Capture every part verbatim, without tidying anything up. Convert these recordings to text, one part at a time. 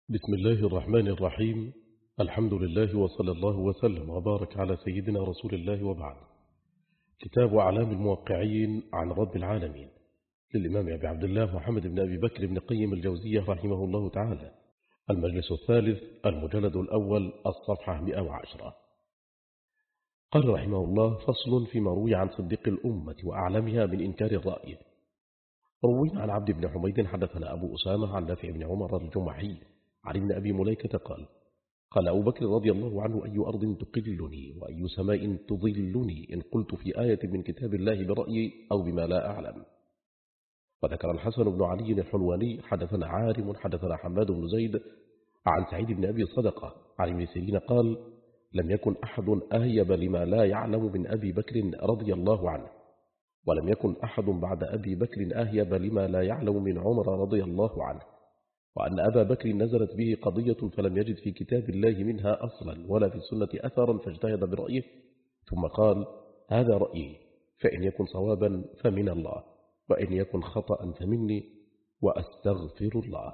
بسم الله الرحمن الرحيم. الحمد لله وصلى الله وسلم وبارك على سيدنا رسول الله وبعد. كتاب أعلام الموقعين عن رب العالمين للإمام أبي عبد الله محمد بن أبي بكر بن قيم الجوزية رحمه الله تعالى، المجلس الثالث، المجلد الأول، الصفحة مئة وعشرة. قال رحمه الله: فصل فيما روي عن صديق الأمة وأعلمها من إنكار الرأي. روي عن عبد بن حميد حدثنا أبو أسامة عن نافع بن عمر الجمحي عن ابن أبي مليكة قال: قال أبو بكر رضي الله عنه: أي أرض تقلني وأي سماء تظلني إن قلت في آية من كتاب الله برأيي أو بما لا أعلم. وذكر الحسن بن علي الحلواني حدثنا عارم حدثنا حماد بن زيد عن سعيد بن أبي صدقة عن ابن سيرين قال: لم يكن أحد أهيب لما لا يعلم من أبي بكر رضي الله عنه، ولم يكن أحد بعد أبي بكر أهيب لما لا يعلم من عمر رضي الله عنه، وأن أبا بكر نزلت به قضية فلم يجد في كتاب الله منها أصلا ولا في السنة أثرا فاجتهد برأيه، ثم قال: هذا رأيي، فإن يكن صوابا فمن الله، وإن يكن خطأ فمني، وأستغفر الله.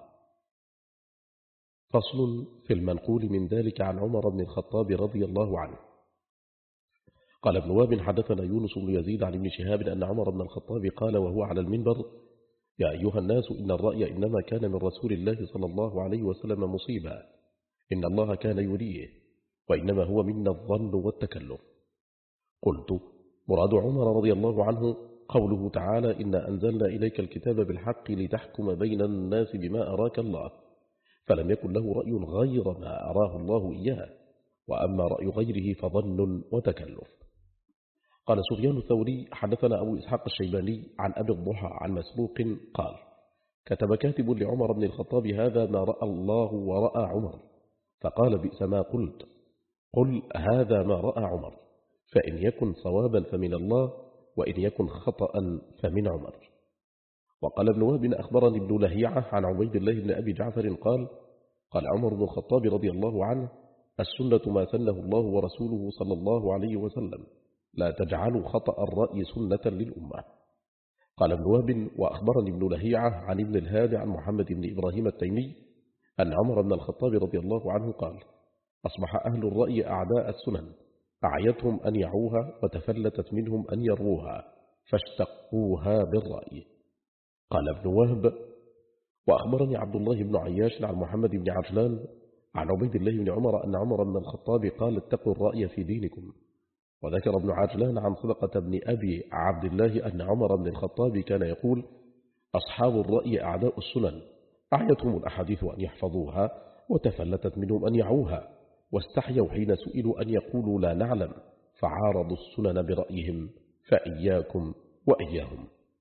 فصل في المنقول من ذلك عن عمر بن الخطاب رضي الله عنه. قال ابن وهب حدثنا يونس بن يزيد عن ابن شهاب أن عمر بن الخطاب قال وهو على المنبر: يا أيها الناس، إن الرأي إنما كان من رسول الله صلى الله عليه وسلم مصيبا، إن الله كان يريه، وإنما هو منا الظن والتكلف. قلت: مراد عمر رضي الله عنه قوله تعالى: إنا أنزلنا إليك الكتاب بالحق لتحكم بين الناس بما أراك الله، فلم يكن له رأي غير ما أراه الله إياه، وأما رأي غيره فظن وتكلف. قال سفيان الثوري حدثنا أبو إسحاق الشيباني عن أبي الضحى عن مسروق قال: كتب كاتب لعمر بن الخطاب: هذا ما رأى الله ورأى عمر، فقال: بئس ما قلت، قل هذا ما رأى عمر، فإن يكن صوابا فمن الله، وإن يكن خطأ فمن عمر. وقال ابن وهب أخبرني ابن لهيعة عن عبيد الله بن أبي جعفر قال: قال عمر بن الخطاب رضي الله عنه: السنة ما سنه الله ورسوله صلى الله عليه وسلم، لا تجعلوا خطأ الرأي سنة للأمة. قال ابن وهب وأخبرني ابن لهيعة عن ابن الهادي عن محمد بن إبراهيم التيمي أن عمر بن الخطاب رضي الله عنه قال: أصبح أهل الرأي أعداء السنن، أعيتهم أن يعوها وتفلتت منهم أن يروها، فاشتقوها بالرأي. قال ابن وهب وأخبرني عبد الله بن عياش عن محمد بن عجلان عن عبيد الله بن عمر أن عمر بن الخطاب قال: اتقوا الرأي في دينكم. وذكر ابن عجلان عن صدقة بن أبي عبد الله أن عمر بن الخطاب كان يقول: أصحاب الرأي أعداء السنن، أعيتهم الأحاديث أن يحفظوها وتفلتت منهم أن يعوها، واستحيوا حين سئلوا أن يقولوا لا نعلم، فعارضوا السنن برأيهم، فإياكم وإياهم.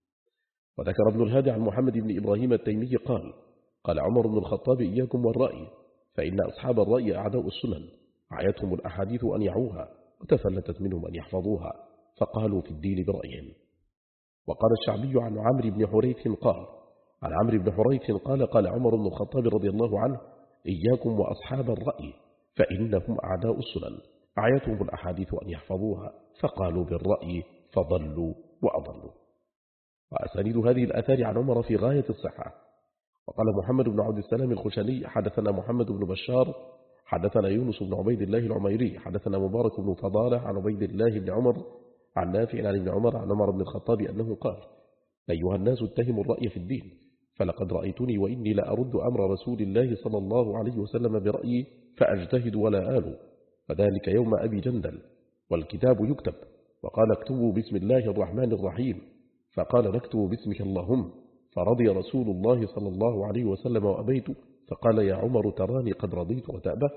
وذكر ابن الهادي عن محمد بن إبراهيم التيمي قال: قال عمر بن الخطاب: إياكم والرأي، فإن أصحاب الرأي أعداء السنن، أعيتهم الأحاديث أن يعوها وتفلتت منهم أن يحفظوها، فقالوا في الدين برأيهم. وقال الشعبي عن عمرو بن حريث قال: عن عمرو بن حريث قال: قال عمر بن الخطاب رضي الله عنه: إياكم وأصحاب الرأي، فإنهم أعداء السنن، أعيتهم الأحاديث أن يحفظوها، فقالوا بالرأي فضلوا وأضلوا. وأسانيد هذه الآثار عن عمر في غاية الصحة. وقال محمد بن عبد السلام الخشني حدثنا محمد بن بشار حدثنا يونس بن عبيد الله العميري حدثنا مبارك بن فضالة عن عبيد الله بن عمر عن نافع عن ابن عمر عن عمر بن الخطاب أنه قال: أيها الناس، اتهموا الرأي في الدين، فلقد رأيتني وإني لأرد أمر رسول الله صلى الله عليه وسلم برأيي فأجتهد ولا آل، فذلك يوم أبي جندل، والكتاب يكتب، وقال: اكتبوا بسم الله الرحمن الرحيم، فقال: نكتب باسمك اللهم، فرضي رسول الله صلى الله عليه وسلم وأبيت، فقال: يا عمر تراني قد رضيت وتأبى.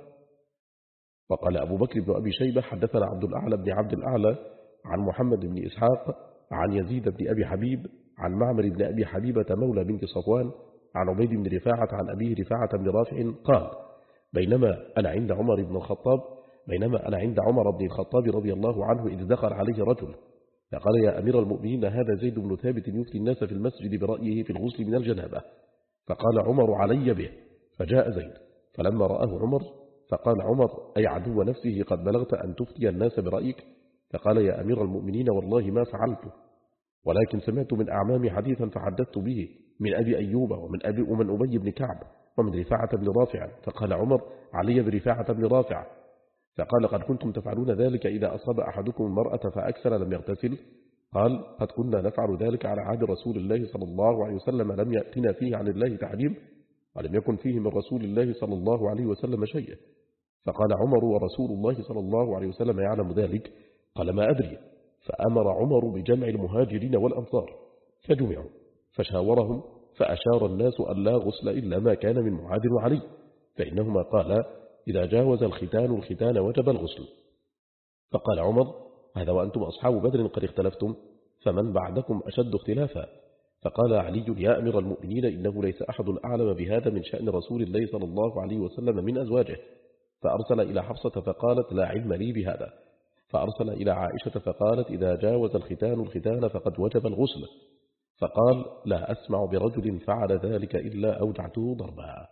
وقال أبو بكر بن أبي شيبة حدثنا عبد الأعلى بن عبد الأعلى عن محمد بن إسحاق عن يزيد بن أبي حبيب عن معمر بن أبي حبيبة مولى بنت صفوان عن عبيد بن رفاعة عن أبيه رفاعة بن رافع قال: بينما أنا عند عمر بن الخطاب بينما أنا عند عمر بن الخطاب رضي الله عنه إذ دخل عليه رجل، فقال: يا أمير المؤمنين، هذا زيد بن ثابت يفتي الناس في المسجد برأيه في الغسل من الجنابة. فقال عمر: علي به. فجاء زيد، فلما رآه عمر فقال عمر: أي عدو نفسه، قد بلغت أن تفتي الناس برأيك؟ فقال: يا أمير المؤمنين، والله ما فعلته، ولكن سمعت من أعمامي حديثا فحدثت به من أبي أيوب ومن أبي ومن أبي بن كعب ومن رفاعة بن رافع، فقال عمر: علي برفاعة بن رافع. فقال: قد كنتم تفعلون ذلك إذا أصاب أحدكم المرأة فأكثر لم يغتسل؟ قال: قد كنا نفعل ذلك على عهد رسول الله صلى الله عليه وسلم، لم يأتنا فيه عن الله تحريم، ولم يكن فيه من رسول الله صلى الله عليه وسلم شيء. فقال عمر: ورسول الله صلى الله عليه وسلم يعلم ذلك؟ قال: ما أدري. فأمر عمر بجمع المهاجرين والأنصار فجمعوا، فشاورهم، فأشار الناس أن لا غسل إلا ما كان من معاذ وعلي، فإنهما قال: إذا جاوز الختان الختان وجب الغسل. فقال عمر: هذا وأنتم أصحاب بدر قد اختلفتم، فمن بعدكم أشد اختلافا؟ فقال علي: يا أمير المؤمنين، إنه ليس أحد أعلم بهذا من شأن رسول الله صلى الله عليه وسلم من أزواجه. فأرسل إلى حفصة فقالت: لا علم لي بهذا. فأرسل إلى عائشة فقالت: إذا جاوز الختان الختان فقد وجب الغسل. فقال: لا أسمع برجل فعل ذلك إلا أوجعته ضربا.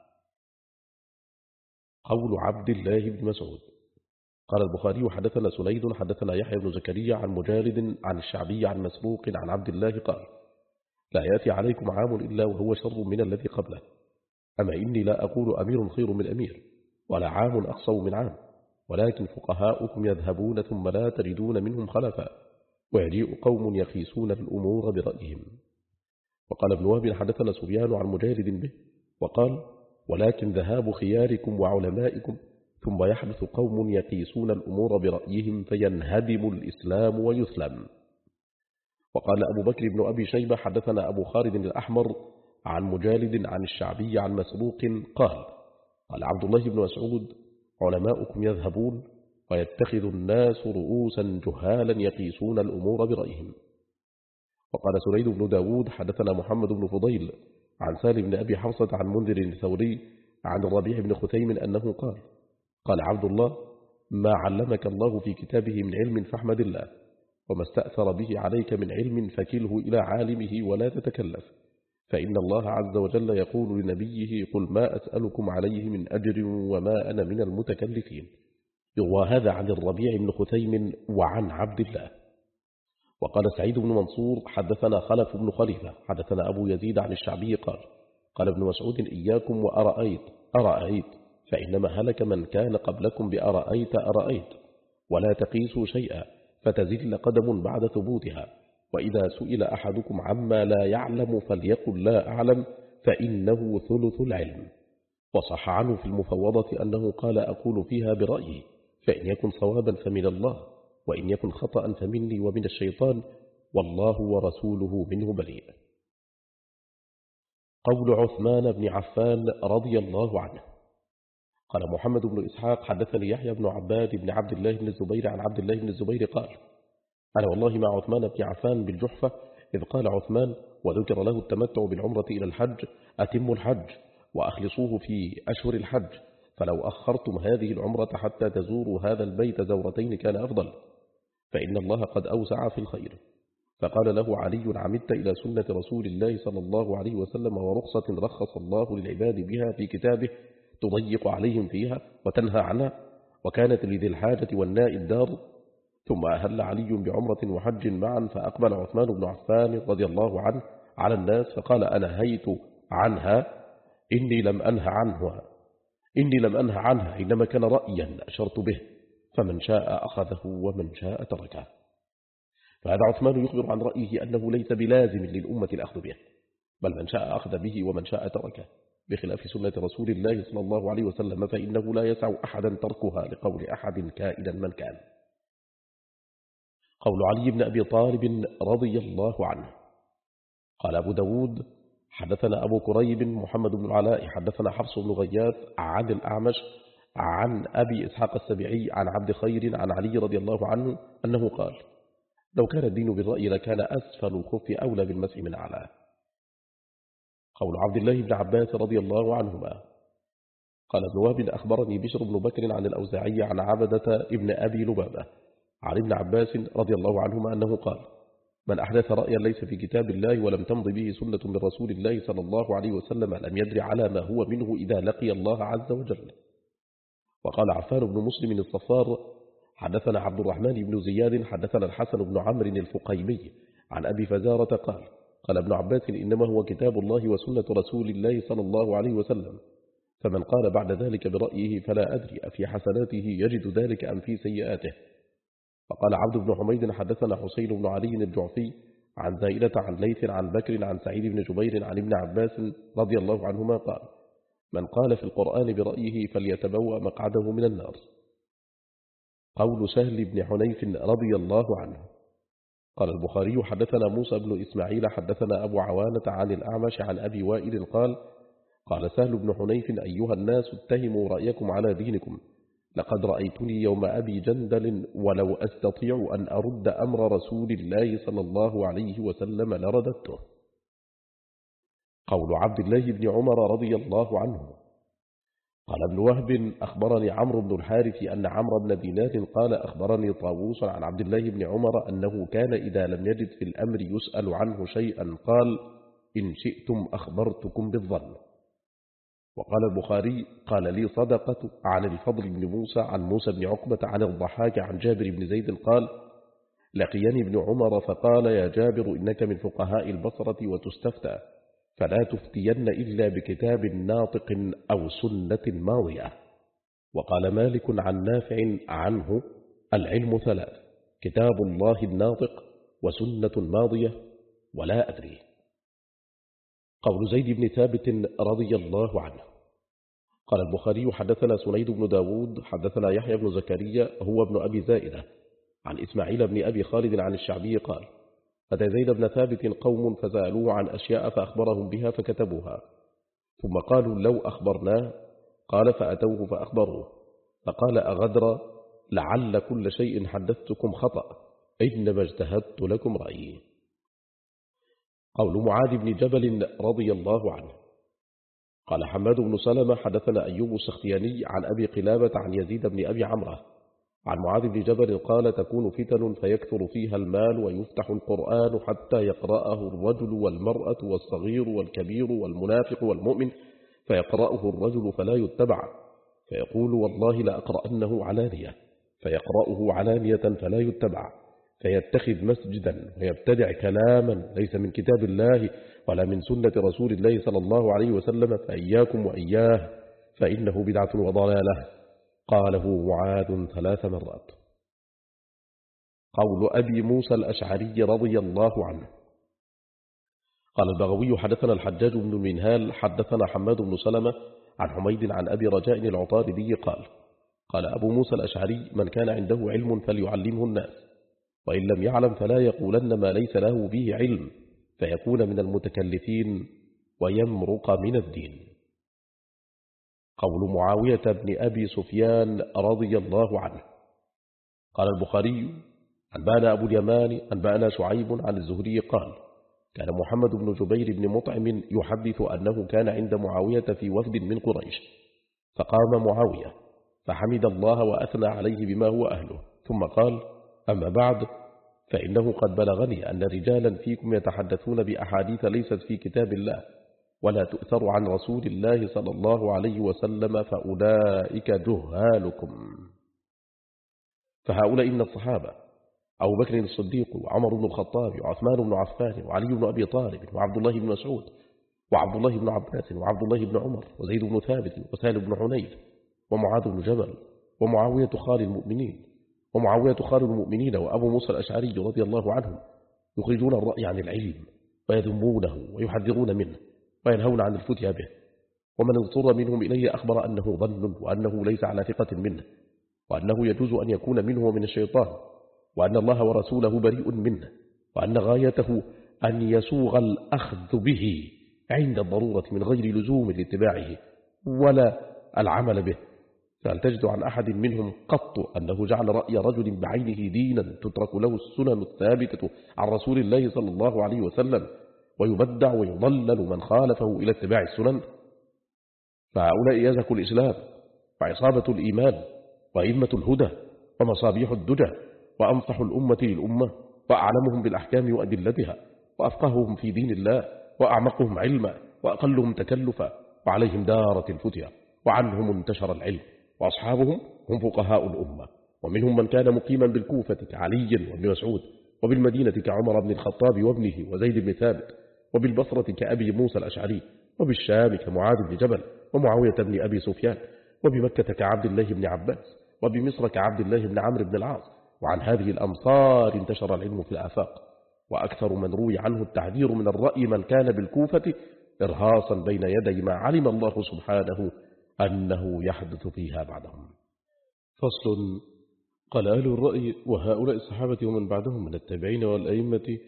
قول عبد الله بن مسعود. قال البخاري: حدثنا سليد حدثنا يحيى بن زكريا عن مجالد عن الشعبي عن مسروق عن عبد الله قال: لا يأتي عليكم عام إلا وهو شر من الذي قبله. أما إني لا أقول أمير خير من أمير، ولا عام أخصو من عام، ولكن فقهاؤكم يذهبون ثم لا تجدون منهم خلفا، ويجيء قوم يقيسون الأمور برأيهم. وقال ابن وهب: حدثنا سفيان عن مجالد به، وقال: ولكن ذهاب خياركم وعلمائكم، ثم يحدث قوم يقيسون الأمور برأيهم فينهدم الإسلام ويسلم. وقال أبو بكر بن أبي شيبة: حدثنا أبو خالد الأحمر عن مجالد عن الشعبي عن مسروق قال: قال عبد الله بن مسعود: علماؤكم يذهبون ويتخذ الناس رؤوسا جهالا يقيسون الأمور برأيهم. وقال سليد بن داود: حدثنا محمد بن فضيل عن سالم بن أبي حفصة عن منذر الثوري عن الربيع بن خثيم أنه قال: قال عبد الله: ما علمك الله في كتابه من علم فاحمد الله، وما استأثر به عليك من علم فكله إلى عالمه ولا تتكلف، فإن الله عز وجل يقول لنبيه: قل ما أسألكم عليه من أجر وما أنا من المتكلفين. يروى هذا عن الربيع بن خثيم وعن عبد الله. وقال سعيد بن منصور: حدثنا خلف بن خليفة حدثنا أبو يزيد عن الشعبي قال: قال ابن مسعود: إياكم وأرأيت أرأيت، فإنما هلك من كان قبلكم بأرأيت أرأيت، ولا تقيسوا شيئا فتزل قدم بعد ثبوتها، وإذا سئل أحدكم عما لا يعلم فليقل لا أعلم، فإنه ثلث العلم. وصح عنه في المفوضة أنه قال: أقول فيها برأيي، فإن يكن صوابا فمن الله، وإن يكن خطأ فمني ومن الشيطان، والله ورسوله منه بريء. قول عثمان بن عفان رضي الله عنه. قال محمد بن إسحاق: حدثني يحيى بن عباد بن عبد الله بن الزبير عن عبد الله بن الزبير قال: أنا والله مع عثمان بن عفان بالجحفة، إذ قال عثمان وذكر له التمتع بالعمرة إلى الحج: أتم الحج وأخلصوه في أشهر الحج، فلو أخرتم هذه العمرة حتى تزوروا هذا البيت زورتين كان أفضل، فإن الله قد أوسع في الخير. فقال له علي: عمدت إلى سنة رسول الله صلى الله عليه وسلم ورخصة رخص الله للعباد بها في كتابه تضيق عليهم فيها وتنهى عنها، وكانت لذي الحاجة والنائب دار. ثم أهل علي بعمرة وحج معا، فأقبل عثمان بن عفان رضي الله عنه على الناس فقال: أنا هيت عنها، إني لم أنهى عنها إني لم أنهى عنها إنما كان رأيا أشرت به، فمن شاء أخذه ومن شاء تركه. فهذا عثمان يخبر عن رأيه أنه ليس بلازم للأمة الأخذ به، بل من شاء أخذ به ومن شاء تركه، بخلاف سنة رسول الله صلى الله عليه وسلم، فإنه لا يسع أحدا تركها لقول أحد كائنا من كان. قول علي بن أبي طالب رضي الله عنه. قال أبو داود: حدثنا أبو كريب محمد بن العلاء حدثنا حفص بن غياث عن الأعمش عن أبي إسحاق السبيعي عن عبد خير عن علي رضي الله عنه أنه قال: لو كان الدين بالرأي لكان أسفل الخف أولى بالمسح من أعلاه. قول عبد الله بن عباس رضي الله عنهما. قال ابن وهب: أخبرني بشر بن بكر عن الأوزاعي عن عبدة ابن أبي لبابة عن ابن عباس رضي الله عنهما أنه قال: من أحدث رأيا ليس في كتاب الله ولم تمض به سنة من رسول الله صلى الله عليه وسلم لم يدر على ما هو منه إذا لقي الله عز وجل. وقال عفان بن مسلم الصفار: حدثنا عبد الرحمن بن زياد حدثنا الحسن بن عمرو الفقيمي عن أبي فزارة قال: قال ابن عباس: إنما هو كتاب الله وسنة رسول الله صلى الله عليه وسلم، فمن قال بعد ذلك برأيه فلا أدري أفي حسناته يجد ذلك أم في سيئاته. فقال عبد بن حميد حدثنا حسين بن علي الجعفي عن زائدة عن ليث عن بكر عن سعيد بن جبير عن ابن عباس رضي الله عنهما قال: من قال في القرآن برأيه فليتبوأ مقعده من النار. قول سهل بن حنيف رضي الله عنه. قال البخاري حدثنا موسى بن إسماعيل حدثنا أبو عوانة عن الأعمش عن أبي وائل قال: قال سهل بن حنيف: أيها الناس اتهموا رأيكم على دينكم، لقد رأيتني يوم أبي جندل ولو أستطيع أن أرد أمر رسول الله صلى الله عليه وسلم لرددته. قول عبد الله بن عمر رضي الله عنه. قال ابن وهب: أخبرني عمرو بن الحارث أن عمرو بن دينار قال: أخبرني طاووس عن عبد الله بن عمر أنه كان إذا لم يجد في الأمر يسأل عنه شيئا قال: إن شئتم أخبرتكم بالظن. وقال البخاري: قال لي صدقة عن الفضل بن موسى عن موسى بن عقبة عن الضحاك عن جابر بن زيد قال: لقيني ابن عمر فقال: يا جابر إنك من فقهاء البصرة وتستفتى، فلا تفتين إلا بكتاب ناطق أو سنة ماضية. وقال مالك عن نافع عنه: العلم ثلاث: كتاب الله الناطق وسنة ماضية ولا أدري. قول زيد بن ثابت رضي الله عنه. قال البخاري حدثنا سنيد بن داود حدثنا يحيى بن زكريا هو ابن أبي زائدة عن إسماعيل بن أبي خالد عن الشعبي قال: أتى زيد بن ثابت قوم فسألوه عن أشياء فأخبرهم بها فكتبوها، ثم قالوا لو أخبرناه، قال فأتوه فأخبروه، فقال: أغدر لعل كل شيء حدثتكم خطأ، إنما اجتهدت لكم رأيي. قول معاذ بن جبل رضي الله عنه. قال حماد بن سلمة حدثنا أيوب السختياني عن أبي قلابة عن يزيد بن أبي عمرة عن معاذ بن جبل قال: تكون فتن فيكثر فيها المال ويفتح القرآن حتى يقرأه الرجل والمرأة والصغير والكبير والمنافق والمؤمن، فيقرأه الرجل فلا يتبع، فيقول: والله لأقرأنه علانية، فيقرأه علانية فلا يتبع، فيتخذ مسجدا ويبتدع كلاما ليس من كتاب الله ولا من سنة رسول الله صلى الله عليه وسلم، فإياكم وإياه فإنه بدعة وضلالة. قاله معاذ ثلاث مرات. قول أبي موسى الأشعري رضي الله عنه. قال البغوي حدثنا الحجاج بن المنهال حدثنا حماد بن سلمة عن حميد عن أبي رجاء العطاردي قال: قال أبو موسى الأشعري: من كان عنده علم فليعلمه الناس، وإن لم يعلم فلا يقولن ما ليس له به علم، فيكون من المتكلفين ويمرق من الدين. قول معاوية بن أبي سفيان رضي الله عنه. قال البخاري: أنبأنا أبو اليمان أنبأنا شعيب عن الزهري قال: كان محمد بن جبير بن مطعم يحدث أنه كان عند معاوية في وفد من قريش، فقام معاوية فحمد الله وأثنى عليه بما هو أهله، ثم قال: أما بعد، فإنه قد بلغني أن رجالا فيكم يتحدثون بأحاديث ليست في كتاب الله ولا تؤثر عن رسول الله صلى الله عليه وسلم، فأولئك جهالكم. فهؤلاء من الصحابة: أبو بكر الصديق وعمر بن الخطاب وعثمان بن عفان وعلي بن أبي طالب وعبد الله بن مسعود وعبد الله بن عباس وعبد الله بن عمر وزيد بن ثابت وسهل بن حنيف ومعاذ بن جبل ومعاوية خال المؤمنين ومعاوية خال المؤمنين وأبو موسى الأشعري رضي الله عنه، يخرجون الرأي عن العلم ويذمونه ويحذرون منه وينهون عن الفتيا به، ومن اضطر منهم إليه أخبر أنه ظن وأنه ليس على ثقة منه، وأنه يجوز أن يكون منه ومن الشيطان، وأن الله ورسوله بريء منه، وأن غايته أن يسوغ الأخذ به عند الضرورة من غير لزوم لاتباعه ولا العمل به. فهل تجد عن أحد منهم قط أنه جعل رأي رجل بعينه دينا تترك له السنن الثابتة عن رسول الله صلى الله عليه وسلم ويبدع ويضلل من خالفه إلى اتباع السنن؟ فهؤلاء يزهك الإسلام وعصابة الإيمان وإمة الهدى ومصابيح الدجى وأنصح الأمة للأمة وأعلمهم بالأحكام وأدلتها وأفقههم في دين الله وأعمقهم علما وأقلهم تكلفا، وعليهم دارت الفتيا وعنهم انتشر العلم، وأصحابهم هم فقهاء الأمة، ومنهم من كان مقيما بالكوفة كعلي وابن مسعود، وبالمدينة كعمر بن الخطاب وابنه وزيد بن ثابت، وبالبصرة كأبي موسى الأشعري، وبالشام كمعاذ بن جبل، ومعاوية بن أبي سفيان، وبمكة كعبد الله بن عباس، وبمصر كعبد الله بن عمرو بن العاص. وعن هذه الأمصار انتشر العلم في الآفاق. وأكثر من روي عنه التحذير من الرأي من كان بالكوفة إرهاصا بين يدي ما علم الله سبحانه أنه يحدث فيها بعدهم. فصل. قال أهل الرأي وهؤلاء الصحابة ومن بعدهم من التابعين والأئمة،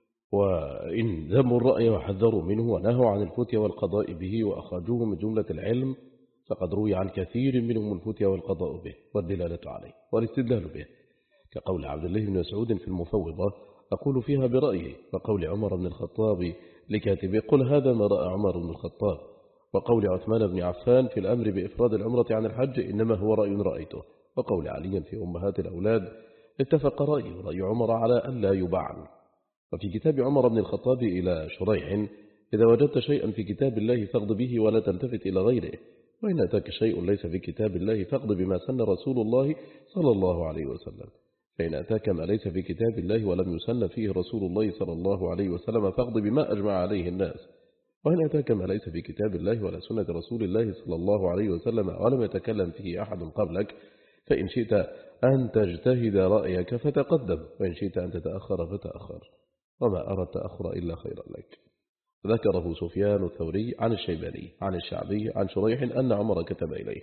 وإن ذموا الرأي وحذروا منه ونهوا عن الفتيا والقضاء به وأخرجوه من جملة العلم، فقد روي عن كثير منهم الفتيا والقضاء به والدلالة عليه والاستدلال به، كقول عبد الله بن مسعود في المفوضة أقول فيها برأيه، وقول عمر بن الخطاب لكاتبه قل هذا ما رأى عمر بن الخطاب، وقول عثمان بن عفان في الأمر بإفراد العمرة عن الحج إنما هو رأي رأيته، وقول علي في أمهات الأولاد اتفق رأي ورأي عمر على أن لا يباع. وفي كتاب عمر بن الخطاب إلى شريح إذا وجدت شيئا في كتاب الله فاقض به ولا تلتفت إلى غيره، وإن أتاك شيء ليس في كتاب الله فاقض بما سن رسول الله صلى الله عليه وسلم، فإن أتاك ما ليس في كتاب الله ولم يسن فيه رسول الله صلى الله عليه وسلم فاقض بما أجمع عليه الناس، وإن أتاك ما ليس في كتاب الله ولا سنة رسول الله صلى الله عليه وسلم ولم يتكلم فيه أحد قبلك، فإن شئت أن تجتهد رأيك فتقدم، وإن شئت أن تتأخر فتأخر، وما أرى التأخر إلا خيرا لك. ذكره سفيان الثوري عن الشيباني عن الشعبي عن شريح أن عمر كتب إليه.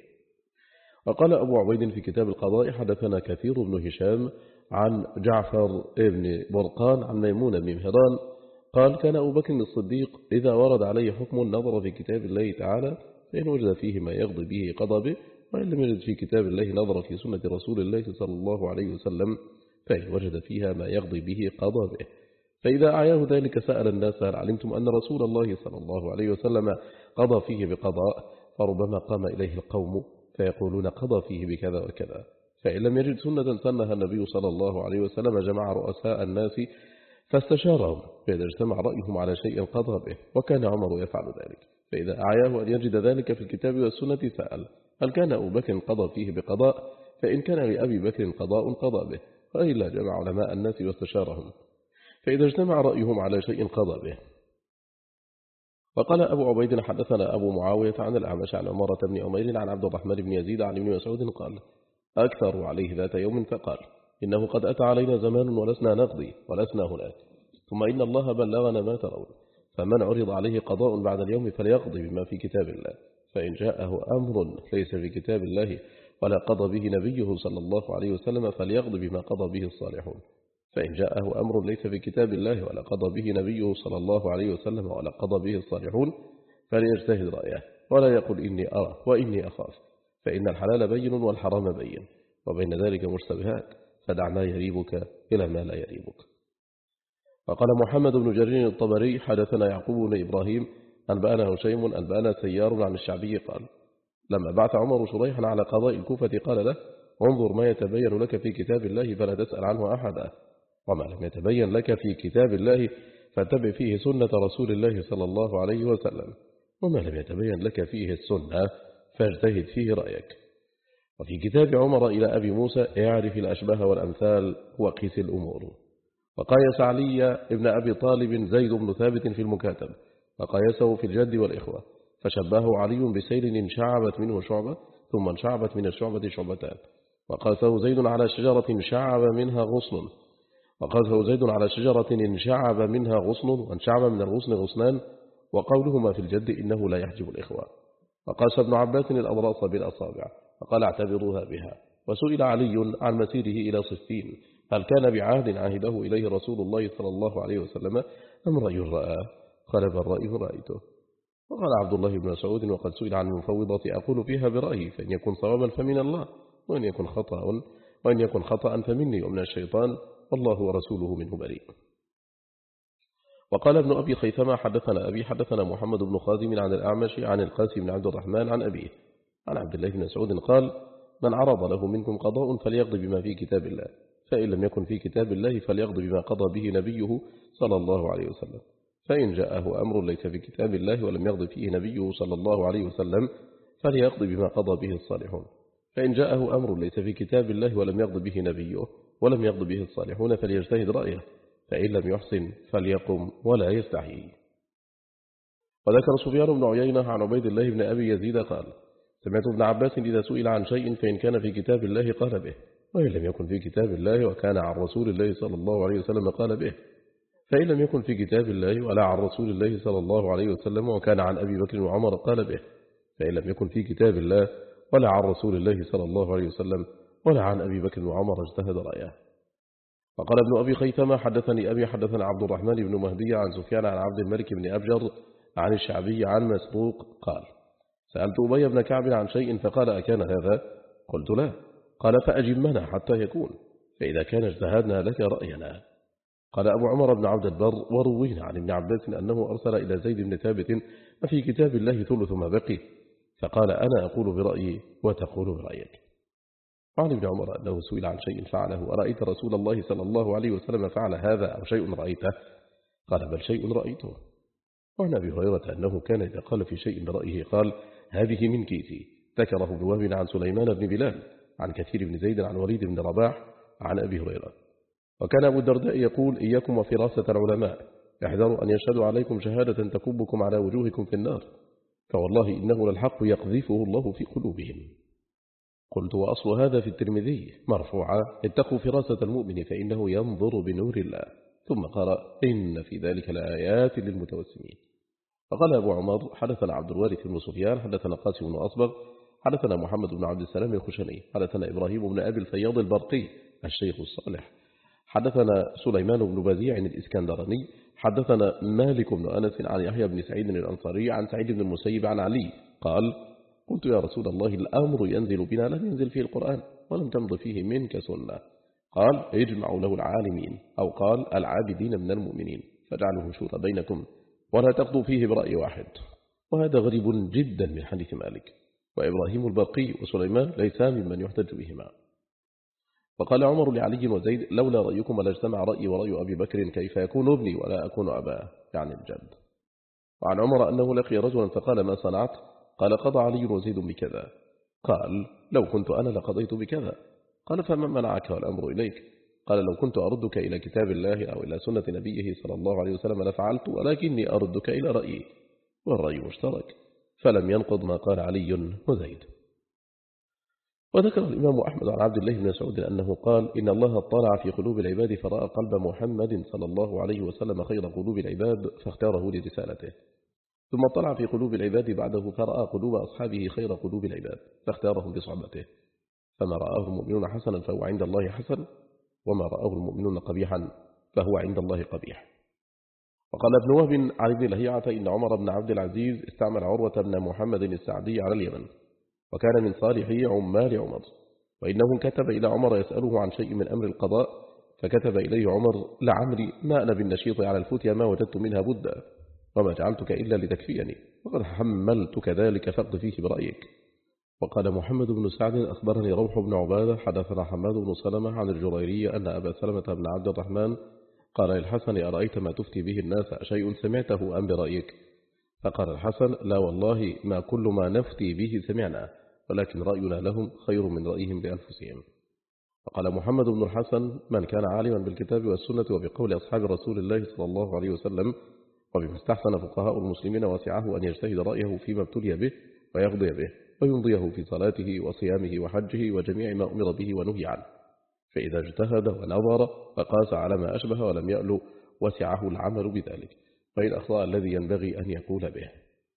وقال أبو عبيد في كتاب القضاء حدثنا كثير بن هشام عن جعفر بن برقان عن ميمون بن مهران قال كان أبو بكر الصديق إذا ورد عليه حكم نظر في كتاب الله تعالى، فإن وجد فيه ما يقضي به قضى به، وإن لم يجد في كتاب الله نظر في سنة رسول الله صلى الله عليه وسلم، فإن وجد فيها ما يقضي به قضى به. فإذا أعياه ذلك سأل الناس هل علمتم أن رسول الله صلى الله عليه وسلم قضى فيه بقضاء؟ فربما قام إليه القوم فيقولون قضى فيه بكذا وكذا، فإن لم يجد سنة سنها النبي صلى الله عليه وسلم جمع رؤساء الناس فاستشارهم، فإذا اجتمع رأيهم على شيء قضى به، وكان عمر يفعل ذلك. فإذا أعياه أن يجد ذلك في الكتاب والسنة سأل هل كان أبو بكر قضى فيه بقضاء؟ فإن كان لأبي بكر قضاء قضى به، وإلا جمع علماء الناس واستشارهم، فإذا اجتمع رأيهم على شيء قضى به. وقال أبو عبيد حدثنا أبو معاوية عن الأعمش عن عمرة بن أمير عن عبد الرحمن بن يزيد عن ابن مسعود قال أكثر عليه ذات يوم فقال إنه قد أتى علينا زمان ولسنا نقضي ولسنا هناك، ثم إن الله بلغنا ما ترون، فمن عرض عليه قضاء بعد اليوم فليقضي بما في كتاب الله، فإن جاءه أمر ليس في كتاب الله ولا قضى به نبيه صلى الله عليه وسلم فليقضي بما قضى به الصالحون، فإن جاءه أمر ليس في كتاب الله ولا قضى به نبيه صلى الله عليه وسلم ولا قضى به الصالحون فليجتهد رأيه ولا يقل إني أرى وإني أخاف، فإن الحلال بين والحرام بين وبين ذلك مشتبهات، فدع ما يريبك إلى ما لا يريبك. وقال محمد بن جرير الطبري حدثنا يعقوب بن إبراهيم أنبأنا هشيم أنبأنا سيار عن الشعبي قال لما بعث عمر شريحا على قضاء الكوفة قال له انظر ما يتبين لك في كتاب الله فلا تسأل عنه أحدا، وما لم يتبين لك في كتاب الله فاتبع فيه سنة رسول الله صلى الله عليه وسلم، وما لم يتبين لك فيه السنة فاجتهد فيه رأيك. وفي كتاب عمر إلى أبي موسى اعرف الأشباه والأمثال وقيس الأمور. وقايس علي ابن أبي طالب زيد بن ثابت في المكاتب، وقايسه في الجد والإخوة، فشبهه علي بسيل انشعبت منه شعبة ثم انشعبت من الشعبة شعبتان، وقاسه زيد على شجرة انشعب منها غصن، وقاسه زيد على شجرة انشعب منها غصن وانشعب من الغصن غصنان، وقولهما في الجد إنه لا يحجب الإخوة. وقاس ابن عباس الأضراس بالأصابع فقال اعتبروها بها. وسئل علي عن مسيره إلى صفين هل كان بعهد عهده إليه رسول الله صلى الله عليه وسلم أم رأي رأى؟ قال بل رأيه رأيته. وقال عبد الله بن مسعود وقد سئل عن المفوضة أقول فيها برأيي، فإن يكن صوابا فمن الله، وإن يكن خطأ وإن يكن خطأ فمني ومن الشيطان، والله ورسوله منه بريء. وقال ابن أبي خيثمة حدثنا أبي حدثنا محمد بن خازم عن الأعمش عن القاسم بن عبد الرحمن عن أبيه عن عبد الله بن مسعود قال من عرض له منكم قضاء فليقضي بما في كتاب الله، فإن لم يكن في كتاب الله فليقضي بما قضى به نبيه صلى الله عليه وسلم، فإن جاءه أمر ليس في كتاب الله ولم يقضي فيه نبيه صلى الله عليه وسلم فليقضي بما قضى به الصالحون، فإن جاءه أمر ليس في كتاب الله ولم يقضي به نبيه ولم يقضي به الصالحون فليجتهد رأيه، فإن لم يحسن فليقم ولا يستحي. وذكر سفيان بن عيينة عن عبيد الله بن أبي يزيد قال: سمعت ابن عباس إذا سئل عن شيء فإن كان في كتاب الله قال به، وإن لم يكن في كتاب الله وكان عن رسول الله صلى الله عليه وسلم قال به، فإن لم يكن في كتاب الله ولا عن رسول الله صلى الله عليه وسلم وكان عن أبي بكر وعمر قال به، فإن لم يكن في كتاب الله ولا عن رسول الله صلى الله عليه وسلم ولا عن أبي بكر وعمر اجتهد رأيه. فقال ابن أبي خيثمة: حدثني أبي حدثنا عبد الرحمن بن مهدي عن سفيان عن عبد الملك بن أبجر عن الشعبي عن مسروق قال: سألت أبي بن كعب عن شيء فقال: أكان هذا؟ قلت: لا. قال: فأجمنا حتى يكون، فإذا كان اجتهدنا لك رأينا. قال أبو عمر بن عبد البر: وروينا عن ابن عباس أنه أرسل إلى زيد بن ثابت: ففي كتاب الله ثلث ما بقي؟ فقال: أنا أقول برأيي وتقول برأيك. وعن ابن عمر أنه سئل عن شيء فعله: أرأيت رسول الله صلى الله عليه وسلم فعل هذا أو شيء رأيته؟ قال: بل شيء رأيته. وعن أبي هريرة أنه كان إذا قال في شيء برأيه قال: هذه من كيسي. ذكره ابن وهب عن سليمان بن بلال عن كثير بن زيد عن وليد بن رباح عن أبي هريرة. وكان أبو الدرداء يقول: إياكم وفراسة العلماء، احذروا أن يشهدوا عليكم شهادة تكبكم على وجوهكم في النار، فوالله إنه للحق يقذفه الله في قلوبهم. قلت: وأصل هذا في الترمذي مرفوعا: اتقوا فراسة المؤمن فإنه ينظر بنور الله. ثم قال: إن في ذلك لآيات للمتوسمين. فقال أبو عمر: حدثنا عبد الوارث بن سفيان حدثنا قاسم بن أصبغ حدثنا محمد بن عبد السلام الخشني حدثنا إبراهيم بن أبي الفياض البرقي الشيخ الصالح حدثنا سليمان بن بزيع الإسكندراني حدثنا مالك بن أنس عن يحيى بن سعيد الأنصاري عن سعيد بن المسيب عن علي قال: قلت: يا رسول الله، الأمر ينزل بنا لم ينزل فيه القرآن ولم تمض فيه منك سنة. قال: اجمعوا له العالمين، أو قال العابدين من المؤمنين، فاجعلوا شورى بينكم ولا تقضوا فيه برأي واحد. وهذا غريب جدا من حديث مالك. وإبراهيم البرقي وسليمان ليسا ممن يحتج بهما. فقال عمر لعلي وزيد: لولا رأيكم لاجتمع رأيي ورأي أبي بكر، كيف يكون ابني ولا أكون أباه، يعني الجد. وعن عمر أنه لقي رجلا فقال: ما صنعت؟ قال: قضى علي وزيد بكذا. قال: لو كنت أنا لقضيت بكذا. قال: فما منعك والأمر إليك؟ قال: لو كنت أردك إلى كتاب الله أو إلى سنة نبيه صلى الله عليه وسلم لفعلت، ولكني أردك إلى رأيي، والرأي مشترك. فلم ينقض ما قال علي وزيد. وذكر الإمام أحمد عن عبد الله بن مسعود أنه قال: إن الله اطلع في قلوب العباد فرأى قلب محمد صلى الله عليه وسلم خير قلوب العباد فاختاره لرسالته، ثم اطلع في قلوب العباد بعده فرأى قلوب أصحابه خير قلوب العباد فاختارهم بصحبته، فما رآه المؤمنون حسنا فهو عند الله حسن، وما رآه المؤمنون قبيحا فهو عند الله قبيح. وقال ابن وهب عن ابن لهيعة: إن عمر بن عبد العزيز استعمل عروة بن محمد السعدي على اليمن، وكان من صالحي عمال عمر، وإنه كتب إلى عمر يسأله عن شيء من أمر القضاء، فكتب إليه عمر: لعمري ما أنا بالنشيط على الفتيا ما وجدت منها بدا، وما جعلتك إلا لتكفيني، وقد حملتك ذلك فاقض فيه برأيك. وقال محمد بن سعد: أخبرني روح بن عبادة حدثنا حماد بن سلمة عن الجريري أن أبا سلمة بن عبد الرحمن قال للحسن: أرأيت ما تفتي به الناس شيء سمعته أم برأيك؟ فقال الحسن: لا والله ما كل ما نفتي به سمعنا، ولكن رأينا لهم خير من رأيهم بأنفسهم. فقال محمد بن الحسن: من كان عالما بالكتاب والسنة وبقول أصحاب رسول الله صلى الله عليه وسلم وبما استحسن فقهاء المسلمين وسعه أن يجتهد رأيه فيما ابتلي به ويقضي به ويمضيه في صلاته وصيامه وحجه وجميع ما أمر به ونهي عنه، فإذا اجتهد ونظر فقاس على ما أشبه ولم يأل وسعه العمل بذلك، فإن أخطأ الذي ينبغي أن يقول به.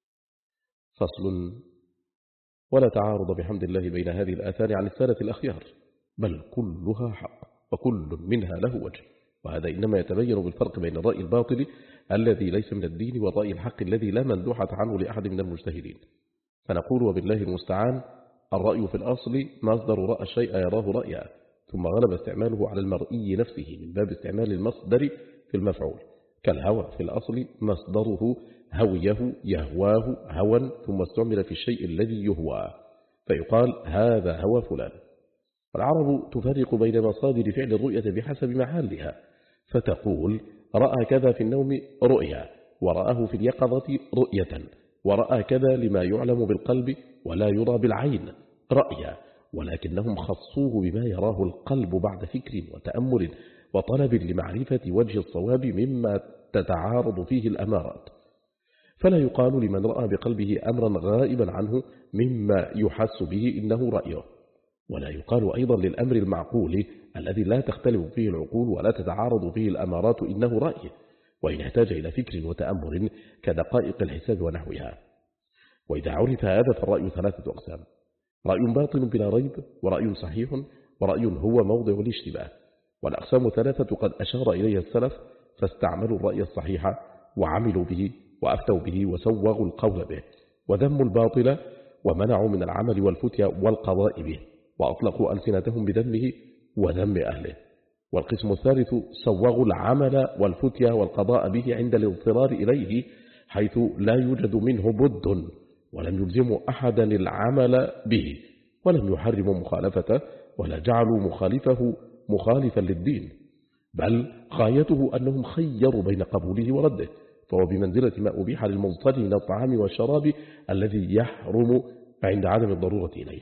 فصل: ولا تعارض بحمد الله بين هذه الآثار عن السادة الأخيار، بل كلها حق وكل منها له وجه، وهذا إنما يتبين بالفرق بين الرأي الباطل الذي ليس من الدين والرأي الحق الذي لا مندوحة عنه لأحد من المجتهدين. فنقول وبالله المستعان: الرأي في الأصل مصدر رأى الشيء يراه رأيا، ثم غلب استعماله على المرئي نفسه من باب استعمال المصدر في المفعول، كالهوى في الأصل مصدره هويه يهواه هوى، ثم استعمل في الشيء الذي يهوى فيقال هذا هوى فلان. والعرب تفرق بين مصادر فعل الرؤية بحسب محلها، فتقول: رأى كذا في النوم رؤيا، ورآه في اليقظة رؤية، ورأى كذا لما يعلم بالقلب ولا يرى بالعين رأيا، ولكنهم خصوه بما يراه القلب بعد فكر وتأمل وطلب لمعرفة وجه الصواب مما تتعارض فيه الأمارات. فلا يقال لمن رأى بقلبه أمرا غائبا عنه مما يحس به إنه رأيه، ولا يقال أيضا للأمر المعقول الذي لا تختلف فيه العقول ولا تتعارض فيه الأمارات إنه رأي، وإن احتاج إلى فكر وتأمر كدقائق الحساب ونحوها. وإذا عرف هذا فالرأي ثلاثة أقسام: رأي باطن بلا ريب، ورأي صحيح، ورأي هو موضع الاشتباه. والأقسام ثلاثة قد أشار إليها السلف، فاستعملوا الرأي الصحيح وعملوا به وأفتوا به وسوغوا القول به، وذموا الباطل ومنعوا من العمل والفتيا والقضاء به، وأطلقوا ألسنتهم بذمه وذم أهله. والقسم الثالث سوغوا العمل والفتيا والقضاء به عند الاضطرار إليه، حيث لا يوجد منه بد، ولم يلزموا أحدا العمل به، ولم يحرموا مخالفته، ولا جعلوا مخالفه مخالفا للدين، بل غايته أنهم خيروا بين قبوله ورده، فهو بمنزلة ما أبيح للمضطر من الطعام والشراب الذي يحرم عند عدم الضرورة إليه.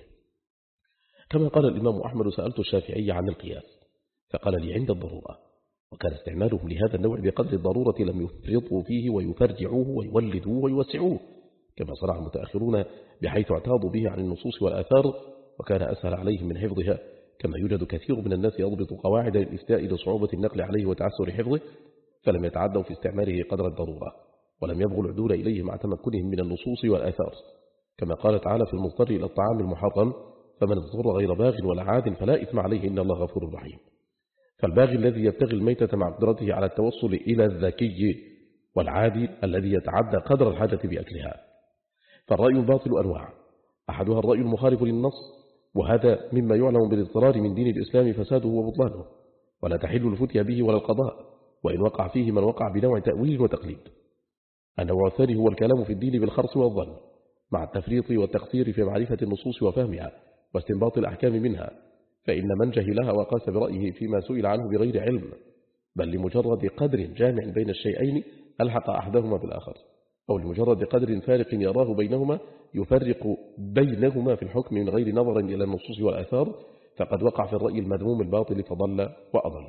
كما قال الإمام أحمد: سألت الشافعي عن القياس فقال لي: عند الضرورة. وكان استعمالهم لهذا النوع بقدر الضرورة، لم يفرطوا فيه ويفرجعوه ويولدوه ويوسعوه كما صنع المتأخرون، بحيث اعتاضوا به عن النصوص والآثار، وكان أسهل عليهم من حفظها، كما يوجد كثير من الناس يضبط قواعد الإفتاء لصعوبة النقل عليه وتعسر حفظه، فلم يتعدوا في استعماله قدر الضرورة، ولم يبغوا العدول إليه مع تمكنهم من النصوص والآثار، كما قال تعالى في المضطر إلى الطعام المحرم: فمن اضطر غير باغ ولا عاد فلا إثم عليه إن الله غفور رحيم. فالباغي الذي يبتغي الميتة مع قدرته على التوصل إلى الذكي، والعادي الذي يتعدى قدر الحاجة بأكلها. فالرأي الباطل أنواع: أحدها الرأي المخالف للنص، وهذا مما يعلم بالاضطرار من دين الإسلام فساده وبطلانه، ولا تحل الفتيا به ولا القضاء، وإن وقع فيه من وقع بنوع تأويل وتقليد. النوع الثاني هو الكلام في الدين بالخرص والظن، مع التفريط والتقصير في معرفة النصوص وفهمها واستنباط الأحكام منها، فإن من جهلها وقاس برأيه فيما سئل عنه بغير علم، بل لمجرد قدر جامع بين الشيئين ألحق أحدهما بالآخر، أو لمجرد قدر فارق يراه بينهما يفرق بينهما في الحكم من غير نظر إلى النصوص والآثار، فقد وقع في الرأي المذموم الباطل فضل وأضل.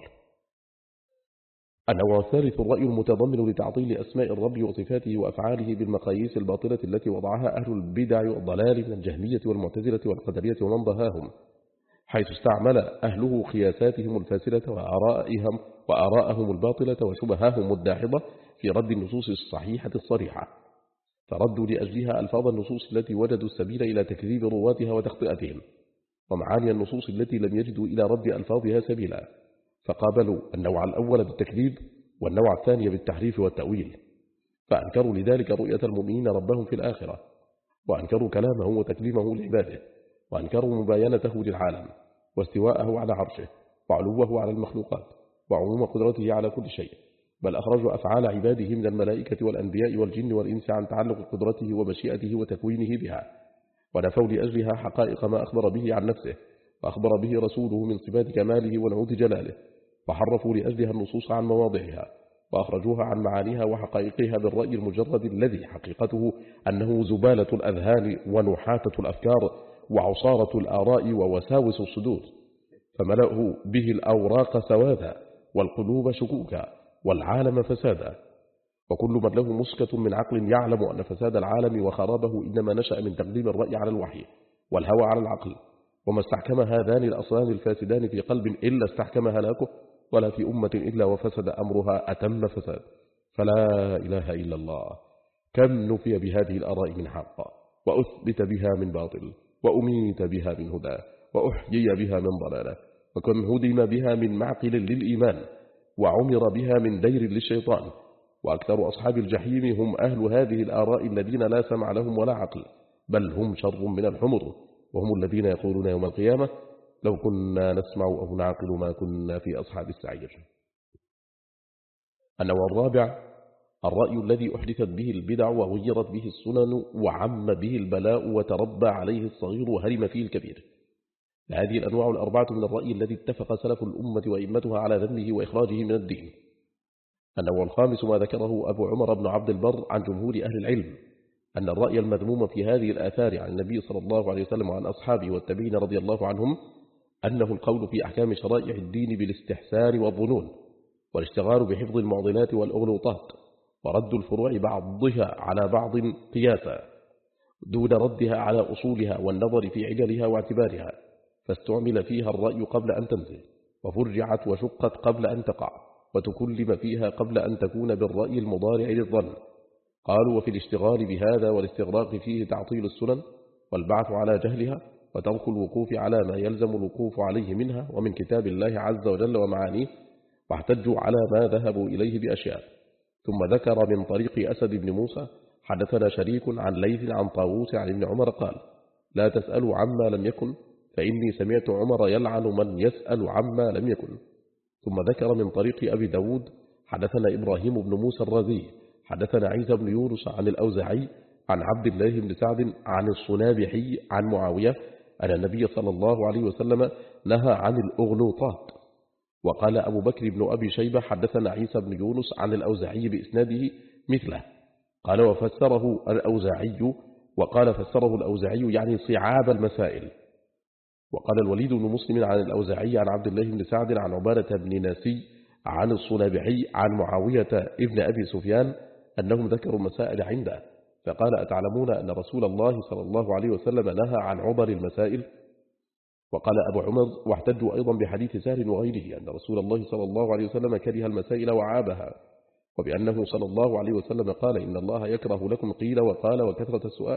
النوع الثالث الرأي المتضمن لتعطيل أسماء الرب وصفاته وأفعاله بالمقاييس الباطلة التي وضعها أهل البدع والضلال من الجهمية والمعتزلة والقدرية ومن ضهاهم، حيث استعمل أهله قياساتهم الفاسدة وآرائهم وآراءهم الباطلة وشبهاهم الداحضة في رد النصوص الصحيحة الصريحة، فردوا لأجلها ألفاظ النصوص التي وجدوا السبيل إلى تكذيب رواتها وتخطئتهم، ومعاني النصوص التي لم يجدوا إلى رد ألفاظها سبيلا، فقابلوا النوع الأول بالتكذيب والنوع الثاني بالتحريف والتأويل، فأنكروا لذلك رؤية المؤمنين ربهم في الآخرة، وأنكروا كلامه وتكليمه لعباده، وأنكروا مباينته للعالم واستواءه على عرشه وعلوه على المخلوقات وعموم قدرته على كل شيء، بل أخرجوا أفعال عباده من الملائكة والأنبياء والجن والإنس عن تعلق قدرته ومشيئته وتكوينه بها، ونفوا لأجلها حقائق ما أخبر به عن نفسه وأخبر به رسوله من صفات كماله ونعوت جلاله، فحرفوا لأجلها النصوص عن مواضعها وأخرجوها عن معانيها وحقائقها بالرأي المجرد الذي حقيقته أنه زبالة الأذهان ونحاتة الأفكار وعصارة الآراء ووساوس الصدور، فملأه به الأوراق سوادا والقلوب شكوكا والعالم فسادا. وكل من له مسكة من عقل يعلم أن فساد العالم وخرابه إنما نشأ من تقديم الرأي على الوحي والهوى على العقل، وما استحكم هذان الأصلان الفاسدان في قلب إلا استحكم هلاكه، ولا في أمة إلا وفسد أمرها أتم فساد. فلا إله إلا الله، كم نفي بهذه الآراء من حق، وأثبت بها من باطل، وأميت بها من هدى، وأحيي بها من ضلالة، وكم هدم بها من معقل للإيمان، وعمر بها من دير للشيطان. وأكثر أصحاب الجحيم هم أهل هذه الآراء الذين لا سمع لهم ولا عقل، بل هم شر من الحمر، وهم الذين يقولون يوم القيامة: لو كنا نسمع أو نعقل ما كنا في أصحاب السعير. النوع الرابع الرأي الذي أحدثت به البدع وغيرت به السنن وعم به البلاء وتربى عليه الصغير وهرم فيه الكبير. هذه الأنواع الأربعة من الرأي الذي اتفق سلف الأمة وإمتها على ذمه وإخراجه من الدين. النوع الخامس ما ذكره أبو عمر بن عبد البر عن جمهور أهل العلم، أن الرأي المذموم في هذه الآثار عن النبي صلى الله عليه وسلم وعن أصحابه والتابعين رضي الله عنهم أنه القول في أحكام شرائع الدين بالاستحسان والظنون، والاشتغال بحفظ المعضلات والأغلوطات، ورد الفروع بعضها على بعض قياسا دون ردها على أصولها والنظر في عللها واعتبارها، فاستعمل فيها الرأي قبل أن تنزل، وفرجعت وشقت قبل أن تقع، وتكلم فيها قبل أن تكون بالرأي المضارع للظن. قالوا وفي الاشتغال بهذا والاستغراق فيه تعطيل السنن والبعث على جهلها، وترك الوقوف على ما يلزم الوقوف عليه منها ومن كتاب الله عز وجل ومعانيه، واحتجوا على ما ذهبوا إليه بأشياء. ثم ذكر من طريق أسد بن موسى حدثنا شريك عن ليث عن طاووس عن ابن عمر قال لا تسألوا عما لم يكن فإني سمعت عمر يلعن من يسأل عما لم يكن. ثم ذكر من طريق أبي داود حدثنا إبراهيم بن موسى الرازي حدثنا عيسى بن يونس عن الأوزعي عن عبد الله بن سعد عن الصنابحي عن معاوية أن النبي صلى الله عليه وسلم نهى عن الأغلوطات. وقال أبو بكر بن أبي شيبة حدثنا عيسى بن يونس عن الأوزعي بإسناده مثله. قال وفسره الأوزاعي وقال فسره الأوزاعي يعني صعاب المسائل. وقال الوليد بن مسلم عن الأوزاعي عن عبد الله بن سعد عن عبادة بن ناسي عن الصنابحي عن معاوية ابن أبي سفيان أنهم ذكروا المسائل عنده، فقال أتعلمون أن رسول الله صلى الله عليه وسلم نهى عن عبر المسائل؟ وقال أبو عمر واحتجوا أيضا بحديث سهل وغيره أن رسول الله صلى الله عليه وسلم كره المسائل وعابها، وبأنه صلى الله عليه وسلم قال إن الله يكره لكم قيل وقال وكثرة السؤال.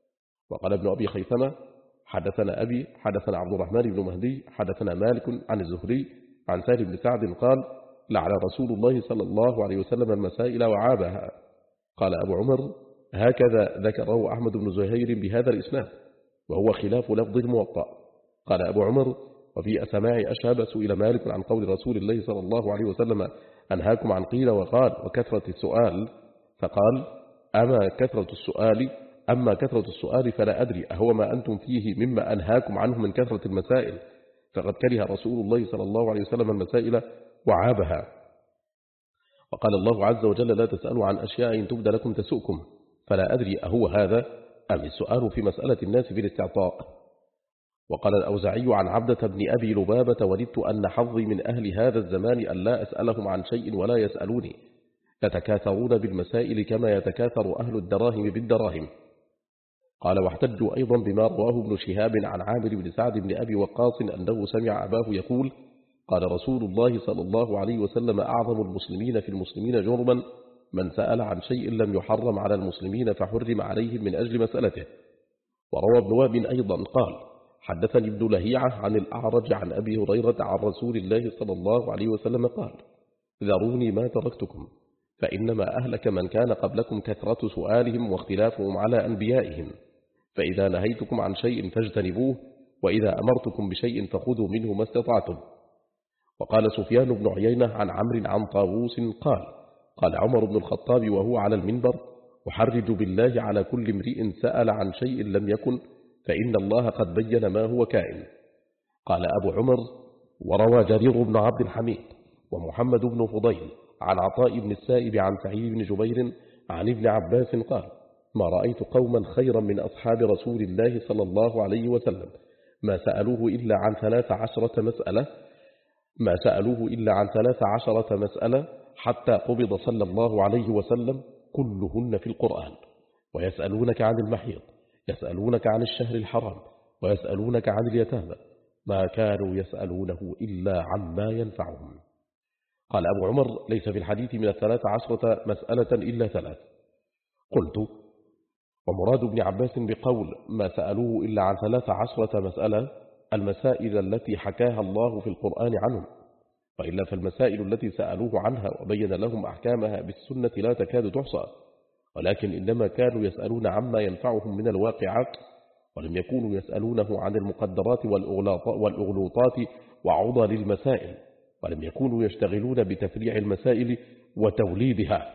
وقال ابن أبي خيثمة حدثنا أبي حدثنا عبد الرحمن بن مهدي حدثنا مالك عن الزهري عن سهل بن سعد قال لعن رسول الله صلى الله عليه وسلم المسائل وعابها. قال أبو عمر هكذا ذكره أحمد بن زهير بهذا الإسناد وهو خلاف لفظ الموطأ. قال أبو عمر وفي أسماع أشهب سئل مالك عن قول رسول الله صلى الله عليه وسلم أنهاكم عن قيل وقال وكثرة السؤال، فقال أما كثرة السؤال أما كثرة السؤال فلا أدري أهو ما أنتم فيه مما أنهاكم عنه من كثرة المسائل، فقد كره رسول الله صلى الله عليه وسلم المسائل وعابها. وقال الله عز وجل لا تسألوا عن أشياء إن تبد لكم تسؤكم، فلا أدري أهو هذا أم السؤال في مسألة الناس في الاستعطاء. وقال الأوزعي عن عبدة بن أبي لبابة وددت أن حظي من أهل هذا الزمان أن لا أسألهم عن شيء ولا يسألوني، يتكاثرون بالمسائل كما يتكاثر أهل الدراهم بالدراهم. قال واحتجوا أيضا بما رواه ابن شهاب عن عامر بن سعد بن أبي وقاص أنه سمع أباه يقول قال رسول الله صلى الله عليه وسلم أعظم المسلمين في المسلمين جرما من سأل عن شيء لم يحرم على المسلمين فحرم عليهم من أجل مسألته. وروى ابن وهب أيضا قال حدثني ابن لهيعة عن الأعرج عن أبي هريرة عن رسول الله صلى الله عليه وسلم قال ذروني ما تركتكم فإنما أهلك من كان قبلكم كثرة سؤالهم واختلافهم على أنبيائهم، فإذا نهيتكم عن شيء فاجتنبوه وإذا أمرتكم بشيء فخذوا منه ما استطعتم. وقال سفيان بن عيينة عن عمرو عن طاووس قال قال عمر بن الخطاب وهو على المنبر وحرج بالله على كل امرئ سأل عن شيء لم يكن فإن الله قد بين ما هو كائن. قال أبو عمر وروى جرير بن عبد الحميد ومحمد بن فضيل عن عطاء بن السائب عن سعيد بن جبير عن ابن عباس قال ما رأيت قوما خيرا من أصحاب رسول الله صلى الله عليه وسلم ما سألوه إلا عن ثلاث عشرة مسألة ما سألوه إلا عن ثلاث عشرة مسألة حتى قبض صلى الله عليه وسلم كلهن في القرآن، ويسألونك عن المحيض يسألونك عن الشهر الحرام ويسألونك عن اليتامى ما كانوا يسألونه إلا عما ينفعهم. قال أبو عمر ليس في الحديث من الثلاث عشرة مسألة إلا ثلاث. قلت ومراد ابن عباس بقول ما سألوه إلا عن ثلاث عشرة مسألة المسائل التي حكاها الله في القرآن عنهم، وإلا فالمسائل التي سألوه عنها وبين لهم أحكامها بالسنة لا تكاد تحصى، ولكن إنما كانوا يسألون عما ينفعهم من الواقعات، ولم يكونوا يسألونه عن المقدرات والأغلوطات وعضل المسائل، ولم يكونوا يشتغلون بتفريع المسائل وتوليدها،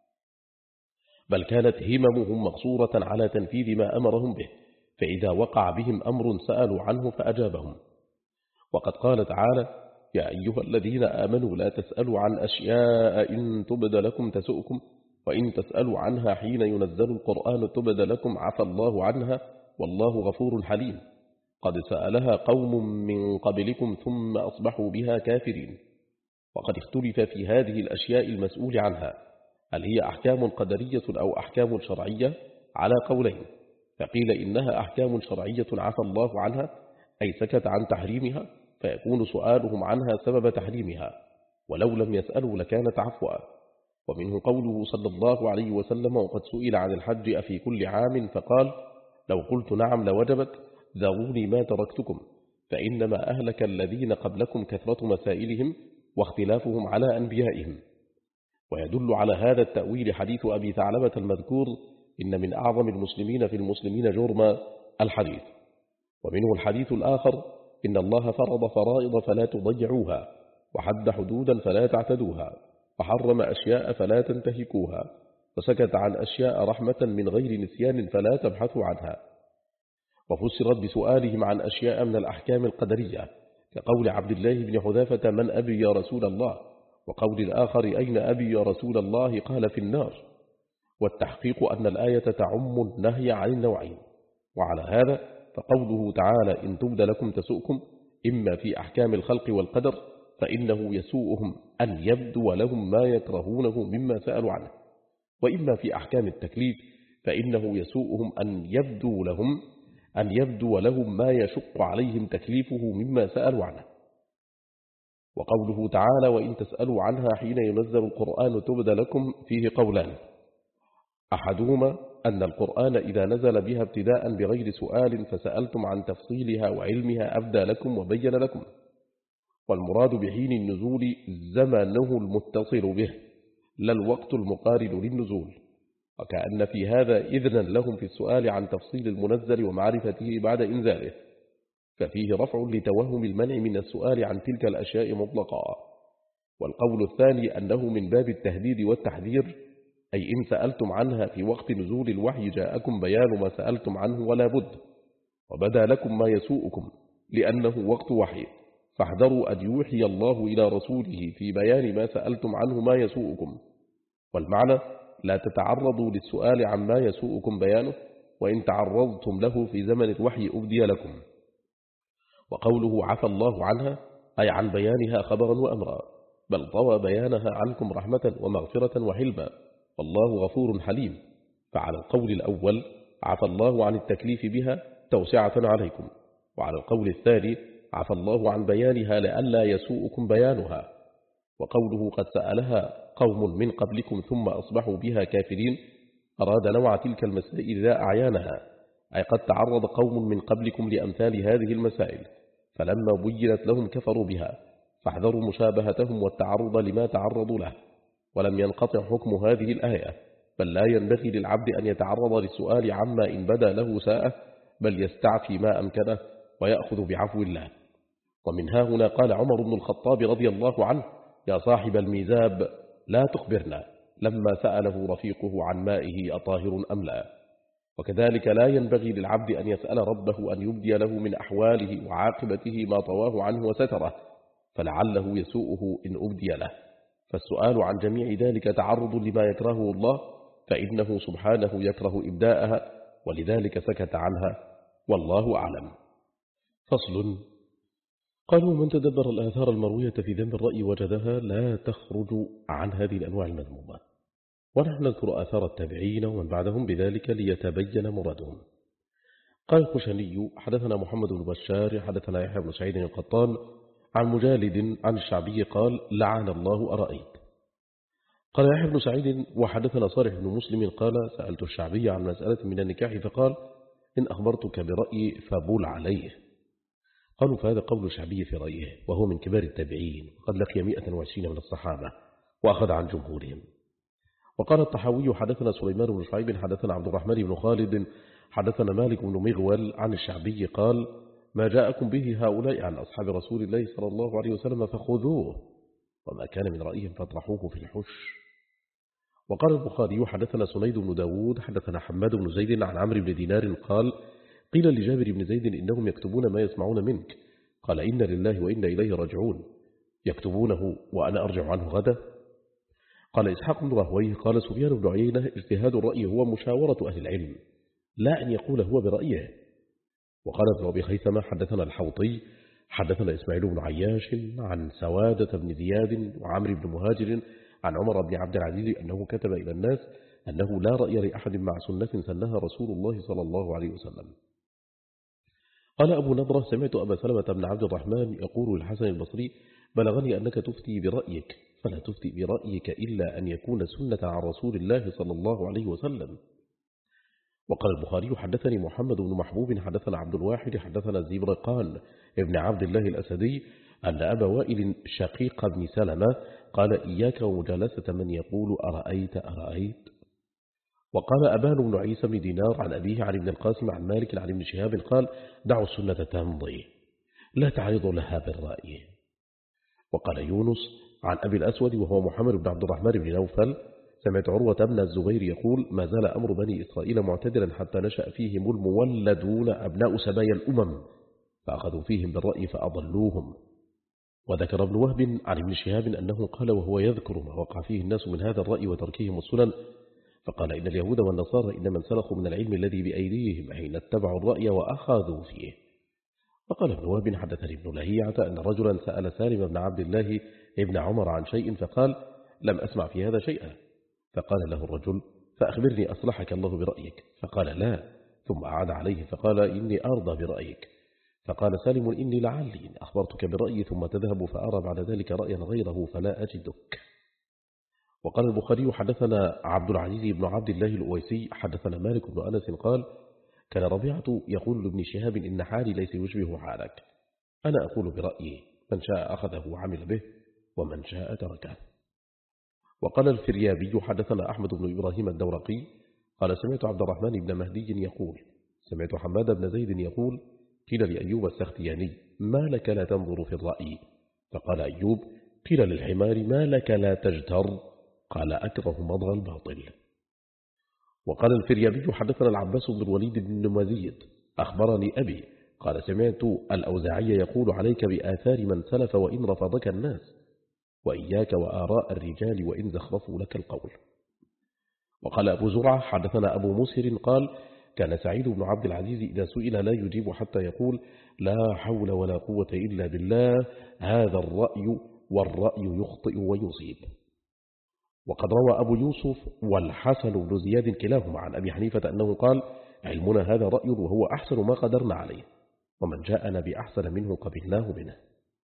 بل كانت هممهم مقصورة على تنفيذ ما أمرهم به، فإذا وقع بهم أمر سألوا عنه فأجابهم. وقد قال تعالى يا أيها الذين آمنوا لا تسألوا عن أشياء إن تبد لكم تسؤكم وإن تسألوا عنها حين ينزل القرآن تبد لكم عفى الله عنها والله غفور حليم قد سألها قوم من قبلكم ثم أصبحوا بها كافرين. وقد اختلف في هذه الأشياء المسؤول عنها هل هي أحكام قدرية أو أحكام شرعية؟ على قولين، فقيل إنها أحكام شرعية عفى الله عنها أي سكت عن تحريمها، فيكون سؤالهم عنها سبب تحريمها، ولو لم يسألوا لكانت عفوا. ومنه قوله صلى الله عليه وسلم وقد سئل عن الحج أفي كل عام فقال لو قلت نعم لوجبت ذروني ما تركتكم، فإنما أهلك الذين قبلكم كثرة مسائلهم واختلافهم على أنبيائهم. ويدل على هذا التأويل حديث أبي ثعلبة المذكور إن من أعظم المسلمين في المسلمين جرما الحديث. ومنه الحديث الآخر إن الله فرض فرائض فلا تضيعوها، وحد حدودا فلا تعتدوها، وحرم أشياء فلا تنتهكوها، وسكت عن أشياء رحمة من غير نسيان فلا تبحثوا عنها. وفسرت بسؤالهم عن أشياء من الأحكام القدرية كقول عبد الله بن حذافة من أبي يا رسول الله، وقول الآخر أين أبي يا رسول الله قال في النار. والتحقيق أن الآية تعم النهي عن النوعين. وعلى هذا فقوله تعالى إن تبد لكم تسؤكم إما في أحكام الخلق والقدر فإنه يسوءهم أن يبدو لهم ما يكرهونه مما سألوا عنه، وإما في أحكام التكليف فإنه يسوءهم أن يبدو لهم أن يبدو لهم ما يشق عليهم تكليفه مما سألوا عنه. وقوله تعالى وإن تسألوا عنها حين ينزل القرآن تبد لكم فيه قولان، أحدهما أن القرآن إذا نزل بها ابتداء بغير سؤال فسألتم عن تفصيلها وعلمها أبدى لكم وبين لكم، والمراد بحين النزول زمنه المتصل به لا الوقت المقارن للنزول، وكأن في هذا إذنا لهم في السؤال عن تفصيل المنزل ومعرفته بعد إنزاله، ففيه رفع لتوهم المنع من السؤال عن تلك الأشياء مطلقا. والقول الثاني أنه من باب التهديد والتحذير، أي إن سألتم عنها في وقت نزول الوحي جاءكم بيان ما سألتم عنه ولا بد، وبدا لكم ما يسوءكم لأنه وقت وحي، فاحذروا أن يوحي الله إلى رسوله في بيان ما سألتم عنه ما يسوءكم. والمعنى لا تتعرضوا للسؤال عما يسوءكم بيانه، وإن تعرضتم له في زمن الوحي أبدي لكم. وقوله عفى الله عنها أي عن بيانها خبرا وأمرا، بل طوى بيانها عنكم رحمة ومغفرة وحلما، والله غفور حليم. فعلى القول الأول عفى الله عن التكليف بها توسعة عليكم، وعلى القول الثاني عفى الله عن بيانها لئلا يسوءكم بيانها. وقوله قد سألها قوم من قبلكم ثم أصبحوا بها كافرين أراد نوع تلك المسائل لا أعيانها، أي قد تعرض قوم من قبلكم لأمثال هذه المسائل فلما بينت لهم كفروا بها، فاحذروا مشابهتهم والتعرض لما تعرضوا له. ولم ينقطع حكم هذه الآية، بل لا ينبغي للعبد أن يتعرض للسؤال عما إن بدا له ساءه، بل يستعفي ما أمكنه ويأخذ بعفو الله. ومن ها هنا قال عمر بن الخطاب رضي الله عنه يا صاحب الميزاب لا تخبرنا، لما سأله رفيقه عن مائه أطاهر أم لا. وكذلك لا ينبغي للعبد أن يسأل ربه أن يبدي له من أحواله وعاقبته ما طواه عنه وستره، فلعله يسوءه إن أبدي له. فالسؤال عن جميع ذلك تعرض لما يكرهه الله، فإنه سبحانه يكره إبداءها ولذلك سكت عنها، والله أعلم. فصل. قالوا من تدبر الآثار المروية في ذنب الرأي وجدها لا تخرج عن هذه الأنواع المذمومة. ونحن نذكر آثار التابعين ومن بعدهم بذلك ليتبين مرادهم. قال الخشني حدثنا محمد بن بشار حدثنا يحيى بن سعيد القطان عن مجالد عن الشعبي قال لعن الله أرأيت. قال يحيى بن سعيد وحدثنا صالح بن مسلم قال سألت الشعبي عن مسألة من النكاح فقال إن أخبرتك برأيي فبول عليه. قالوا فهذا قول الشعبي في رأيه، وهو من كبار التابعين وقد لقي مئة وعشرين من الصحابة وأخذ عن جمهورهم. وقال الطحاوي حدثنا سليمان بن شعيب حدثنا عبد الرحمن بن خالد حدثنا مالك بن مغول عن الشعبي قال ما جاءكم به هؤلاء عن أصحاب رسول الله صلى الله عليه وسلم فخذوه، وما كان من رأيهم فاطرحوه في الحش. وقال البخاري حدثنا سنيد بن داود حدثنا حماد بن زيد عن عمرو بن دينار قال قيل لجابر بن زيد إنهم يكتبون ما يسمعون منك، قال إن لله وإنا إليه راجعون، يكتبونه وأنا أرجع عنه غدا. قال إسحاق بن راهويه قال سفيان بن عيينة اجتهاد الرأي هو مشاورة أهل العلم، لا أن يقول هو برأيه. وقال ابن أبي خيثمة حدثنا الحوطي حدثنا إسماعيل بن عياش عن سوادة بن زياد وعمر بن مهاجر عن عمر بن عبد العزيز أنه كتب إلى الناس أنه لا رأي لأحد مع سنة سنها رسول الله صلى الله عليه وسلم. قال أبو نضرة سمعت أبا سلمة بن عبد الرحمن يقول للحسن البصري بلغني أنك تفتي برأيك، فلا تفتي برأيك إلا أن يكون سنة عن رسول الله صلى الله عليه وسلم. وقال البخاري حدثني محمد بن محبوب حدثنا عبد الواحد حدثنا الزبرقان ابن عبد الله الأسدي أن أبا وائل شقيق بن سلمة قال إياك ومجالسة من يقول أرأيت أرأيت. وقال أبان بن عيسى بن دينار عن أبيه عن ابن القاسم عن مالك عن ابن شهاب قال دعوا السنة تمضي لا تعرض لها بالرأي. وقال يونس عن أبي الأسود وهو محمد بن عبد الرحمن بن نوفل سمعت عروة بن الزبير يقول ما زال أمر بني إسرائيل معتدلا حتى نشأ فيهم المولدون أبناء سبايا الأمم فأخذوا فيهم بالرأي فأضلوهم. وذكر ابن وهب عن ابن شهاب أنه قال وهو يذكر ما وقع فيه الناس من هذا الرأي وتركهم السنن فقال إن اليهود والنصارى إنما انسلخوا من العلم الذي بأيديهم حين اتبعوا الرأي وأخذوا فيه. وقال ابن وهب حدثني ابن لهيعة أن رجلا سأل سالم بن عبد الله ابن عمر عن شيء فقال لم أسمع في هذا شيئا. فقال له الرجل فأخبرني أصلحك الله برأيك فقال لا، ثم أعاد عليه فقال إني أرضى برأيك. فقال سالم إني لعلي إن أخبرتك برأيي ثم تذهب فأرى بعد ذلك رأيا غيره فلا أجدك. وقال البخاري حدثنا عبد العزيز بن عبد الله الأويسي حدثنا مالك بن أنس قال كان ربيعة يقول لابن شهاب إن حالي ليس يشبه حالك، أنا أقول برأيي من شاء أخذه وعمل به ومن شاء تركه. وقال الفريابي حدثنا أحمد بن إبراهيم الدورقي قال سمعت عبد الرحمن بن مهدي يقول سمعت حماد بن زيد يقول قيل لأيوب السختياني ما لك لا تنظر في الرأي؟ فقال أيوب قيل للحمار ما لك لا تجتر؟ قال أكره مضغ الباطل. وقال الفريابي حدثنا العباس بن الوليد بن مزيد أخبرني أبي قال سمعت الأوزاعي يقول عليك بآثار من سلف وإن رفضك الناس وإياك وآراء الرجال وإن زخرفوا لك القول. وقال أبو زرعة حدثنا أبو مسهر قال كان سعيد بن عبد العزيز إذا سئل لا يجيب حتى يقول لا حول ولا قوة إلا بالله هذا الرأي والرأي يخطئ ويصيب. وقد روى أبو يوسف والحسن بن زياد كلاهما عن أبي حنيفة أنه قال علمنا هذا رأي وهو أحسن ما قدرنا عليه ومن جاءنا بأحسن منه قبلناه منه.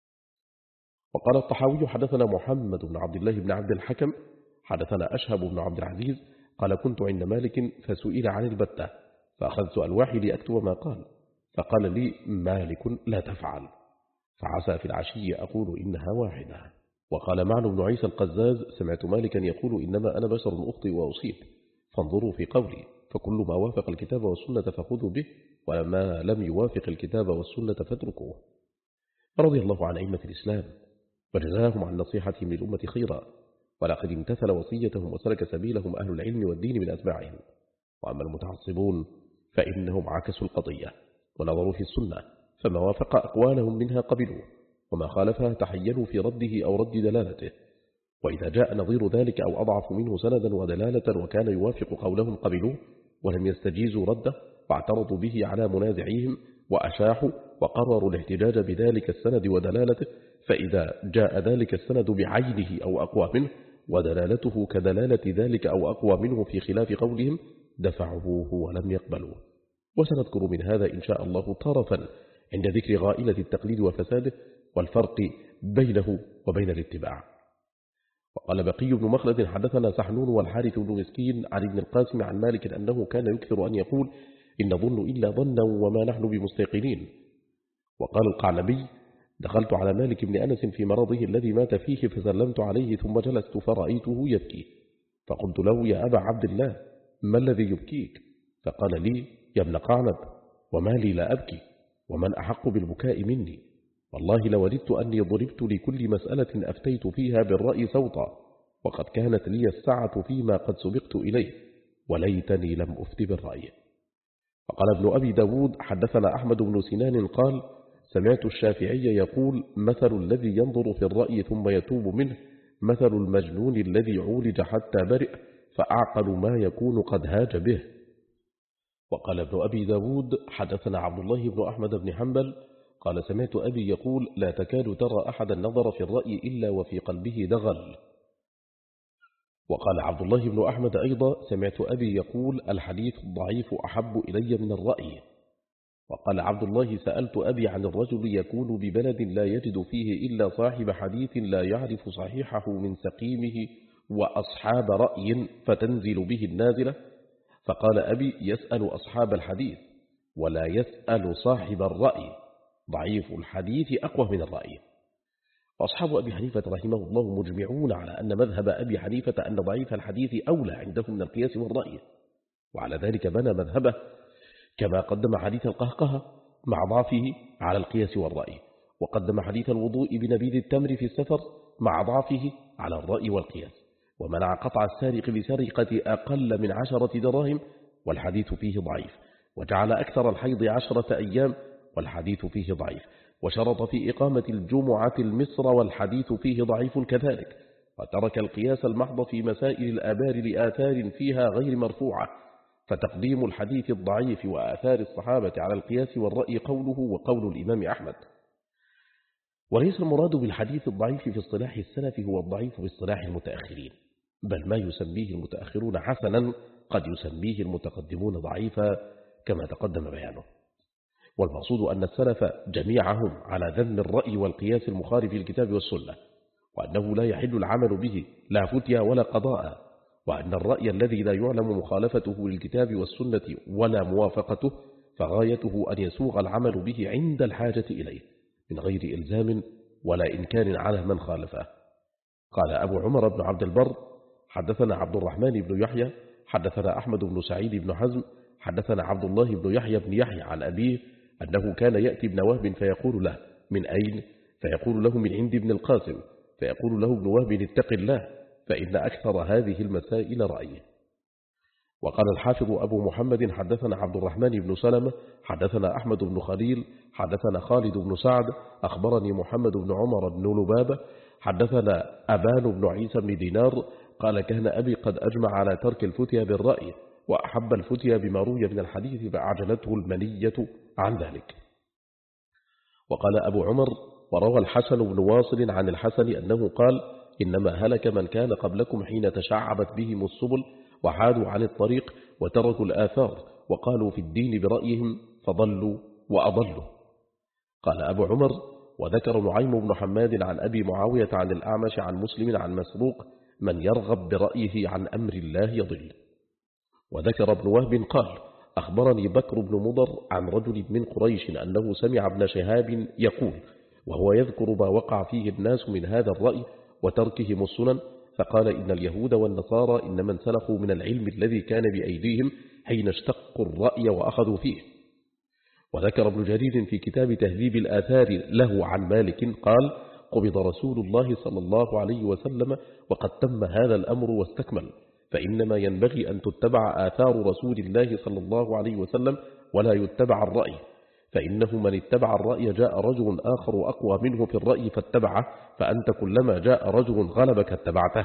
وقال الطحاوي حدثنا محمد بن عبد الله بن عبد الحكم حدثنا أشهب بن عبد العزيز قال كنت عند مالك فسئل عن البتة فأخذت ألواحي لأكتب ما قال فقال لي مالك لا تفعل فعسى في العشي أقول إنها واحدة. وقال معن بن عيسى القزاز سمعت مالكا يقول إنما أنا بشر أخطئ وأصيب فانظروا في قولي فكل ما وافق الكتاب والسنة فخذوا به وما لم يوافق الكتاب والسنة فاتركوه. رضي الله عن أئمة الإسلام وجزاهم عن نصيحتهم للأمة خيرا ولقد امتثل وصيتهم وسلك سبيلهم أهل العلم والدين من أتباعهم. وأما المتعصبون فإنهم عكسوا القضية ونظروا في السنة فما وافق أقوالهم منها قبلوه وما خالفها تحيلوا في رده أو رد دلالته وإذا جاء نظير ذلك أو أضعف منه سندا ودلالة وكان يوافق قولهم قبلوه ولم يستجيزوا رده واعترضوا به على منازعيهم وأشاحوا وقرروا الاحتجاج بذلك السند ودلالته فإذا جاء ذلك السند بعينه أو أقوى منه ودلالته كدلالة ذلك أو أقوى منه في خلاف قولهم دفعوه ولم يقبلوه. وسنذكر من هذا إن شاء الله طرفا عند ذكر غائلة التقليد وفساده والفرق بينه وبين الاتباع. وقال بقي بن مخلد حدثنا سحنون والحارث بن مسكين عن ابن القاسم عن مالك أنه كان يكثر أن يقول إن ظن إلا ظنا وما نحن بمستيقنين. وقال القعنبي دخلت على مالك بن أنس في مرضه الذي مات فيه فسلمت عليه ثم جلست فرأيته يبكي فقلت له يا أبا عبد الله ما الذي يبكيك؟ فقال لي يا ابن قعنب وما لي لا أبكي ومن أحق بالبكاء مني والله لوددت أني ضربت لكل مسألة أفتيت فيها بالرأي سوطا وقد كانت لي السعة فيما قد سبقت إليه وليتني لم أفت بالرأي. وقال ابن أبي داود حدثنا أحمد بن سنان قال سمعت الشافعي يقول مثل الذي ينظر في الرأي ثم يتوب منه مثل المجنون الذي عولج حتى برئ فأعقل ما يكون قد هاج به. وقال ابن أبي داود حدثنا عبد الله بن أحمد بن حنبل قال سمعت أبي يقول لا تكاد ترى أحد نظر في الرأي إلا وفي قلبه دغل. وقال عبد الله بن أحمد أيضا سمعت أبي يقول الحديث الضعيف أحب إلي من الرأي. وقال عبد الله سألت أبي عن الرجل يكون ببلد لا يجد فيه إلا صاحب حديث لا يعرف صحيحه من سقيمه وأصحاب رأي فتنزل به النازلة، فقال أبي يسأل أصحاب الحديث ولا يسأل صاحب الرأي، ضعيف الحديث أقوى من الرأي. وأصحاب أبي حنيفة رحمه الله مجمعون على أن مذهب أبي حنيفة أن ضعيف الحديث أولى عندهم من القياس والرأي، وعلى ذلك بنى مذهبه كما قدم حديث القهقه مع ضعفه على القياس والرأي، وقدم حديث الوضوء بنبيذ التمر في السفر مع ضعفه على الرأي والقياس، ومنع قطع السارق بسرقة أقل من عشرة دراهم والحديث فيه ضعيف، وجعل أكثر الحيض عشرة أيام والحديث فيه ضعيف، وشرط في إقامة الجمعة المصر والحديث فيه ضعيف كذلك، وترك القياس المحض في مسائل الآبار لآثار فيها غير مرفوعة، فتقديم الحديث الضعيف وآثار الصحابة على القياس والرأي قوله وقول الإمام أحمد. وليس المراد بالحديث الضعيف في اصطلاح السلف هو الضعيف باصطلاح المتأخرين، بل ما يسميه المتأخرون حسنا قد يسميه المتقدمون ضعيفا كما تقدم بيانه. والمقصود أن السلف جميعهم على ذم الرأي والقياس المخالف للكتاب والسنة، وأنه لا يحل العمل به لا فتيا ولا قضاء، وأن الرأي الذي لا يعلم مخالفته للكتاب والسنة ولا موافقته فغايته أن يسوغ العمل به عند الحاجة إليه من غير إلزام ولا إنكار على من خالفه. قال أبو عمر بن عبد البر حدثنا عبد الرحمن بن يحيى حدثنا أحمد بن سعيد بن حزم حدثنا عبد الله بن يحيى بن يحيى عن أبيه أنه كان يأتي ابن وهب فيقول له من أين؟ فيقول له من عند ابن القاسم، فيقول له ابن وهب اتق الله فإن أكثر هذه المسائل رأيه. وقال الحافظ أبو محمد حدثنا عبد الرحمن بن سلمة حدثنا أحمد بن خليل حدثنا خالد بن سعد أخبرني محمد بن عمر بن لبابة حدثنا أبان بن عيسى بن دينار قال كان أبي قد أجمع على ترك الفتيا بالرأي، وأحب الفتيا بما روي من الحديث فأعجلته المنية عن ذلك. وقال أبو عمر وروى الحسن بن واصل عن الحسن أنه قال إنما هلك من كان قبلكم حين تشعبت بهم السبل وحادوا عن الطريق وتركوا الآثار وقالوا في الدين برأيهم فضلوا وأضلوا. قال أبو عمر وذكر نعيم بن حماد عن أبي معاوية عن الأعمش عن مسلم عن مسروق من يرغب برأيه عن أمر الله يضل. وذكر ابن وهب قال أخبرني بكر بن مضر عن رجل من قريش أنه سمع ابن شهاب يقول وهو يذكر ما وقع فيه الناس من هذا الرأي وتركهم السنن، فقال إن اليهود والنصارى إنما انسلخوا من العلم الذي كان بأيديهم حين اشتقوا الرأي وأخذوا فيه. وذكر ابن جرير في كتاب تهذيب الآثار له عن مالك قال قبض رسول الله صلى الله عليه وسلم وقد تم هذا الأمر واستكمل، فإنما ينبغي أن تتبع آثار رسول الله صلى الله عليه وسلم ولا يتبع الرأي، فإنه من اتبع الرأي جاء رجل آخر أقوى منه في الرأي فاتبعه، فأنت كلما جاء رجل غلبك اتبعته.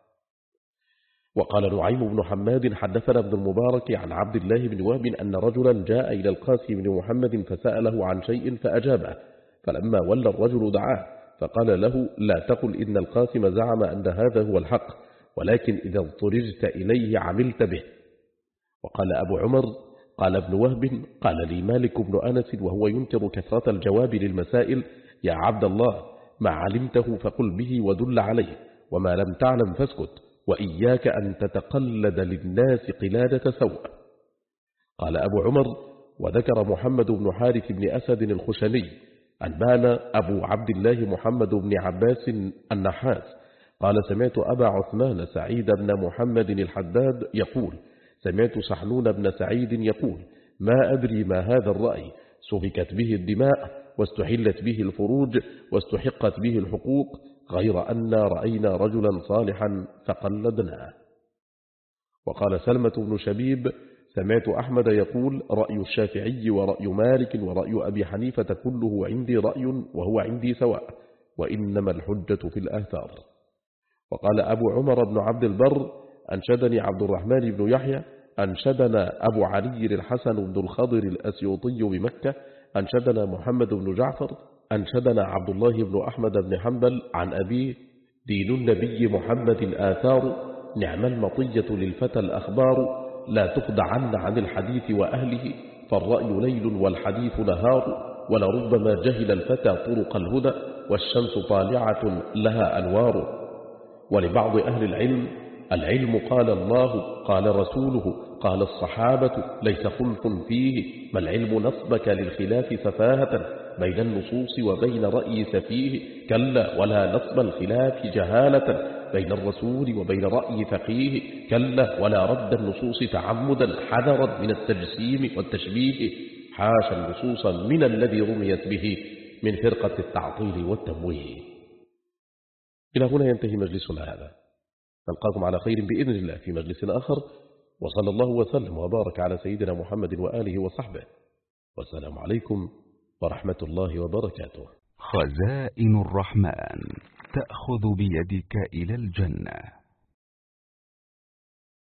وقال نعيم بن حماد حدثنا ابن المبارك عن عبد الله بن وهب أن رجلا جاء إلى القاسم بن محمد فسأله عن شيء فأجابه، فلما ولى الرجل دعاه فقال له لا تقل إن القاسم زعم أن هذا هو الحق، ولكن إذا اضطررت إليه عملت به. وقال أبو عمر قال ابن وهب قال لي مالك بن أنس وهو ينكر كثرة الجواب للمسائل يا عبد الله ما علمته فقل به ودل عليه، وما لم تعلم فاسكت، وإياك أن تتقلد للناس قلادة سوء. قال أبو عمر وذكر محمد بن حارث بن أسد الخشني أنبانا أبو عبد الله محمد بن عباس النحاس قال سمعت أبا عثمان سعيد بن محمد الحداد يقول سمعت سحنون بن سعيد يقول ما أدري ما هذا الرأي سفكت به الدماء واستحلت به الفروج واستحقت به الحقوق، غير أن رأينا رجلا صالحا فقلدناه. وقال سلمة بن شبيب سمعت أحمد يقول رأي الشافعي ورأي مالك ورأي أبي حنيفة كله عندي رأي وهو عندي سواء، وإنما الحجة في الآثار. وقال أبو عمر بن عبد البر أنشدني عبد الرحمن بن يحيى أنشدنا أبو علي الحسن بن الخضر الأسيوطي بمكة أنشدنا محمد بن جعفر أنشدنا عبد الله بن أحمد بن حنبل عن أبيه دين النبي محمد الآثار نعم المطية للفتى الأخبار، لا تخدعن عن الحديث وأهله، فالرأي ليل والحديث نهار، ولربما جهل الفتى طرق الهدى، والشمس طالعة لها أنوار. ولبعض أهل العلم: العلم قال الله قال رسوله قال الصحابة ليس خلف فيه، ما العلم نصبك للخلاف سفاهة، بين النصوص وبين رأي سفيه، كلا ولا نصب الخلاف جهالة، بين الرسول وبين رأي فقيه، كلا ولا رد النصوص تعمدا، حذرا من التجسيم والتشبيه، حاشا النصوص من الذي رميت به من فرقة التعطيل والتمويه. إلى هنا ينتهي مجلسنا هذا، نلقاكم على خير بإذن الله في مجلس آخر، وصلى الله وسلم وبارك على سيدنا محمد وآله وصحبه، والسلام عليكم ورحمة الله وبركاته. خزائن الرحمن تأخذ بيدك إلى الجنة.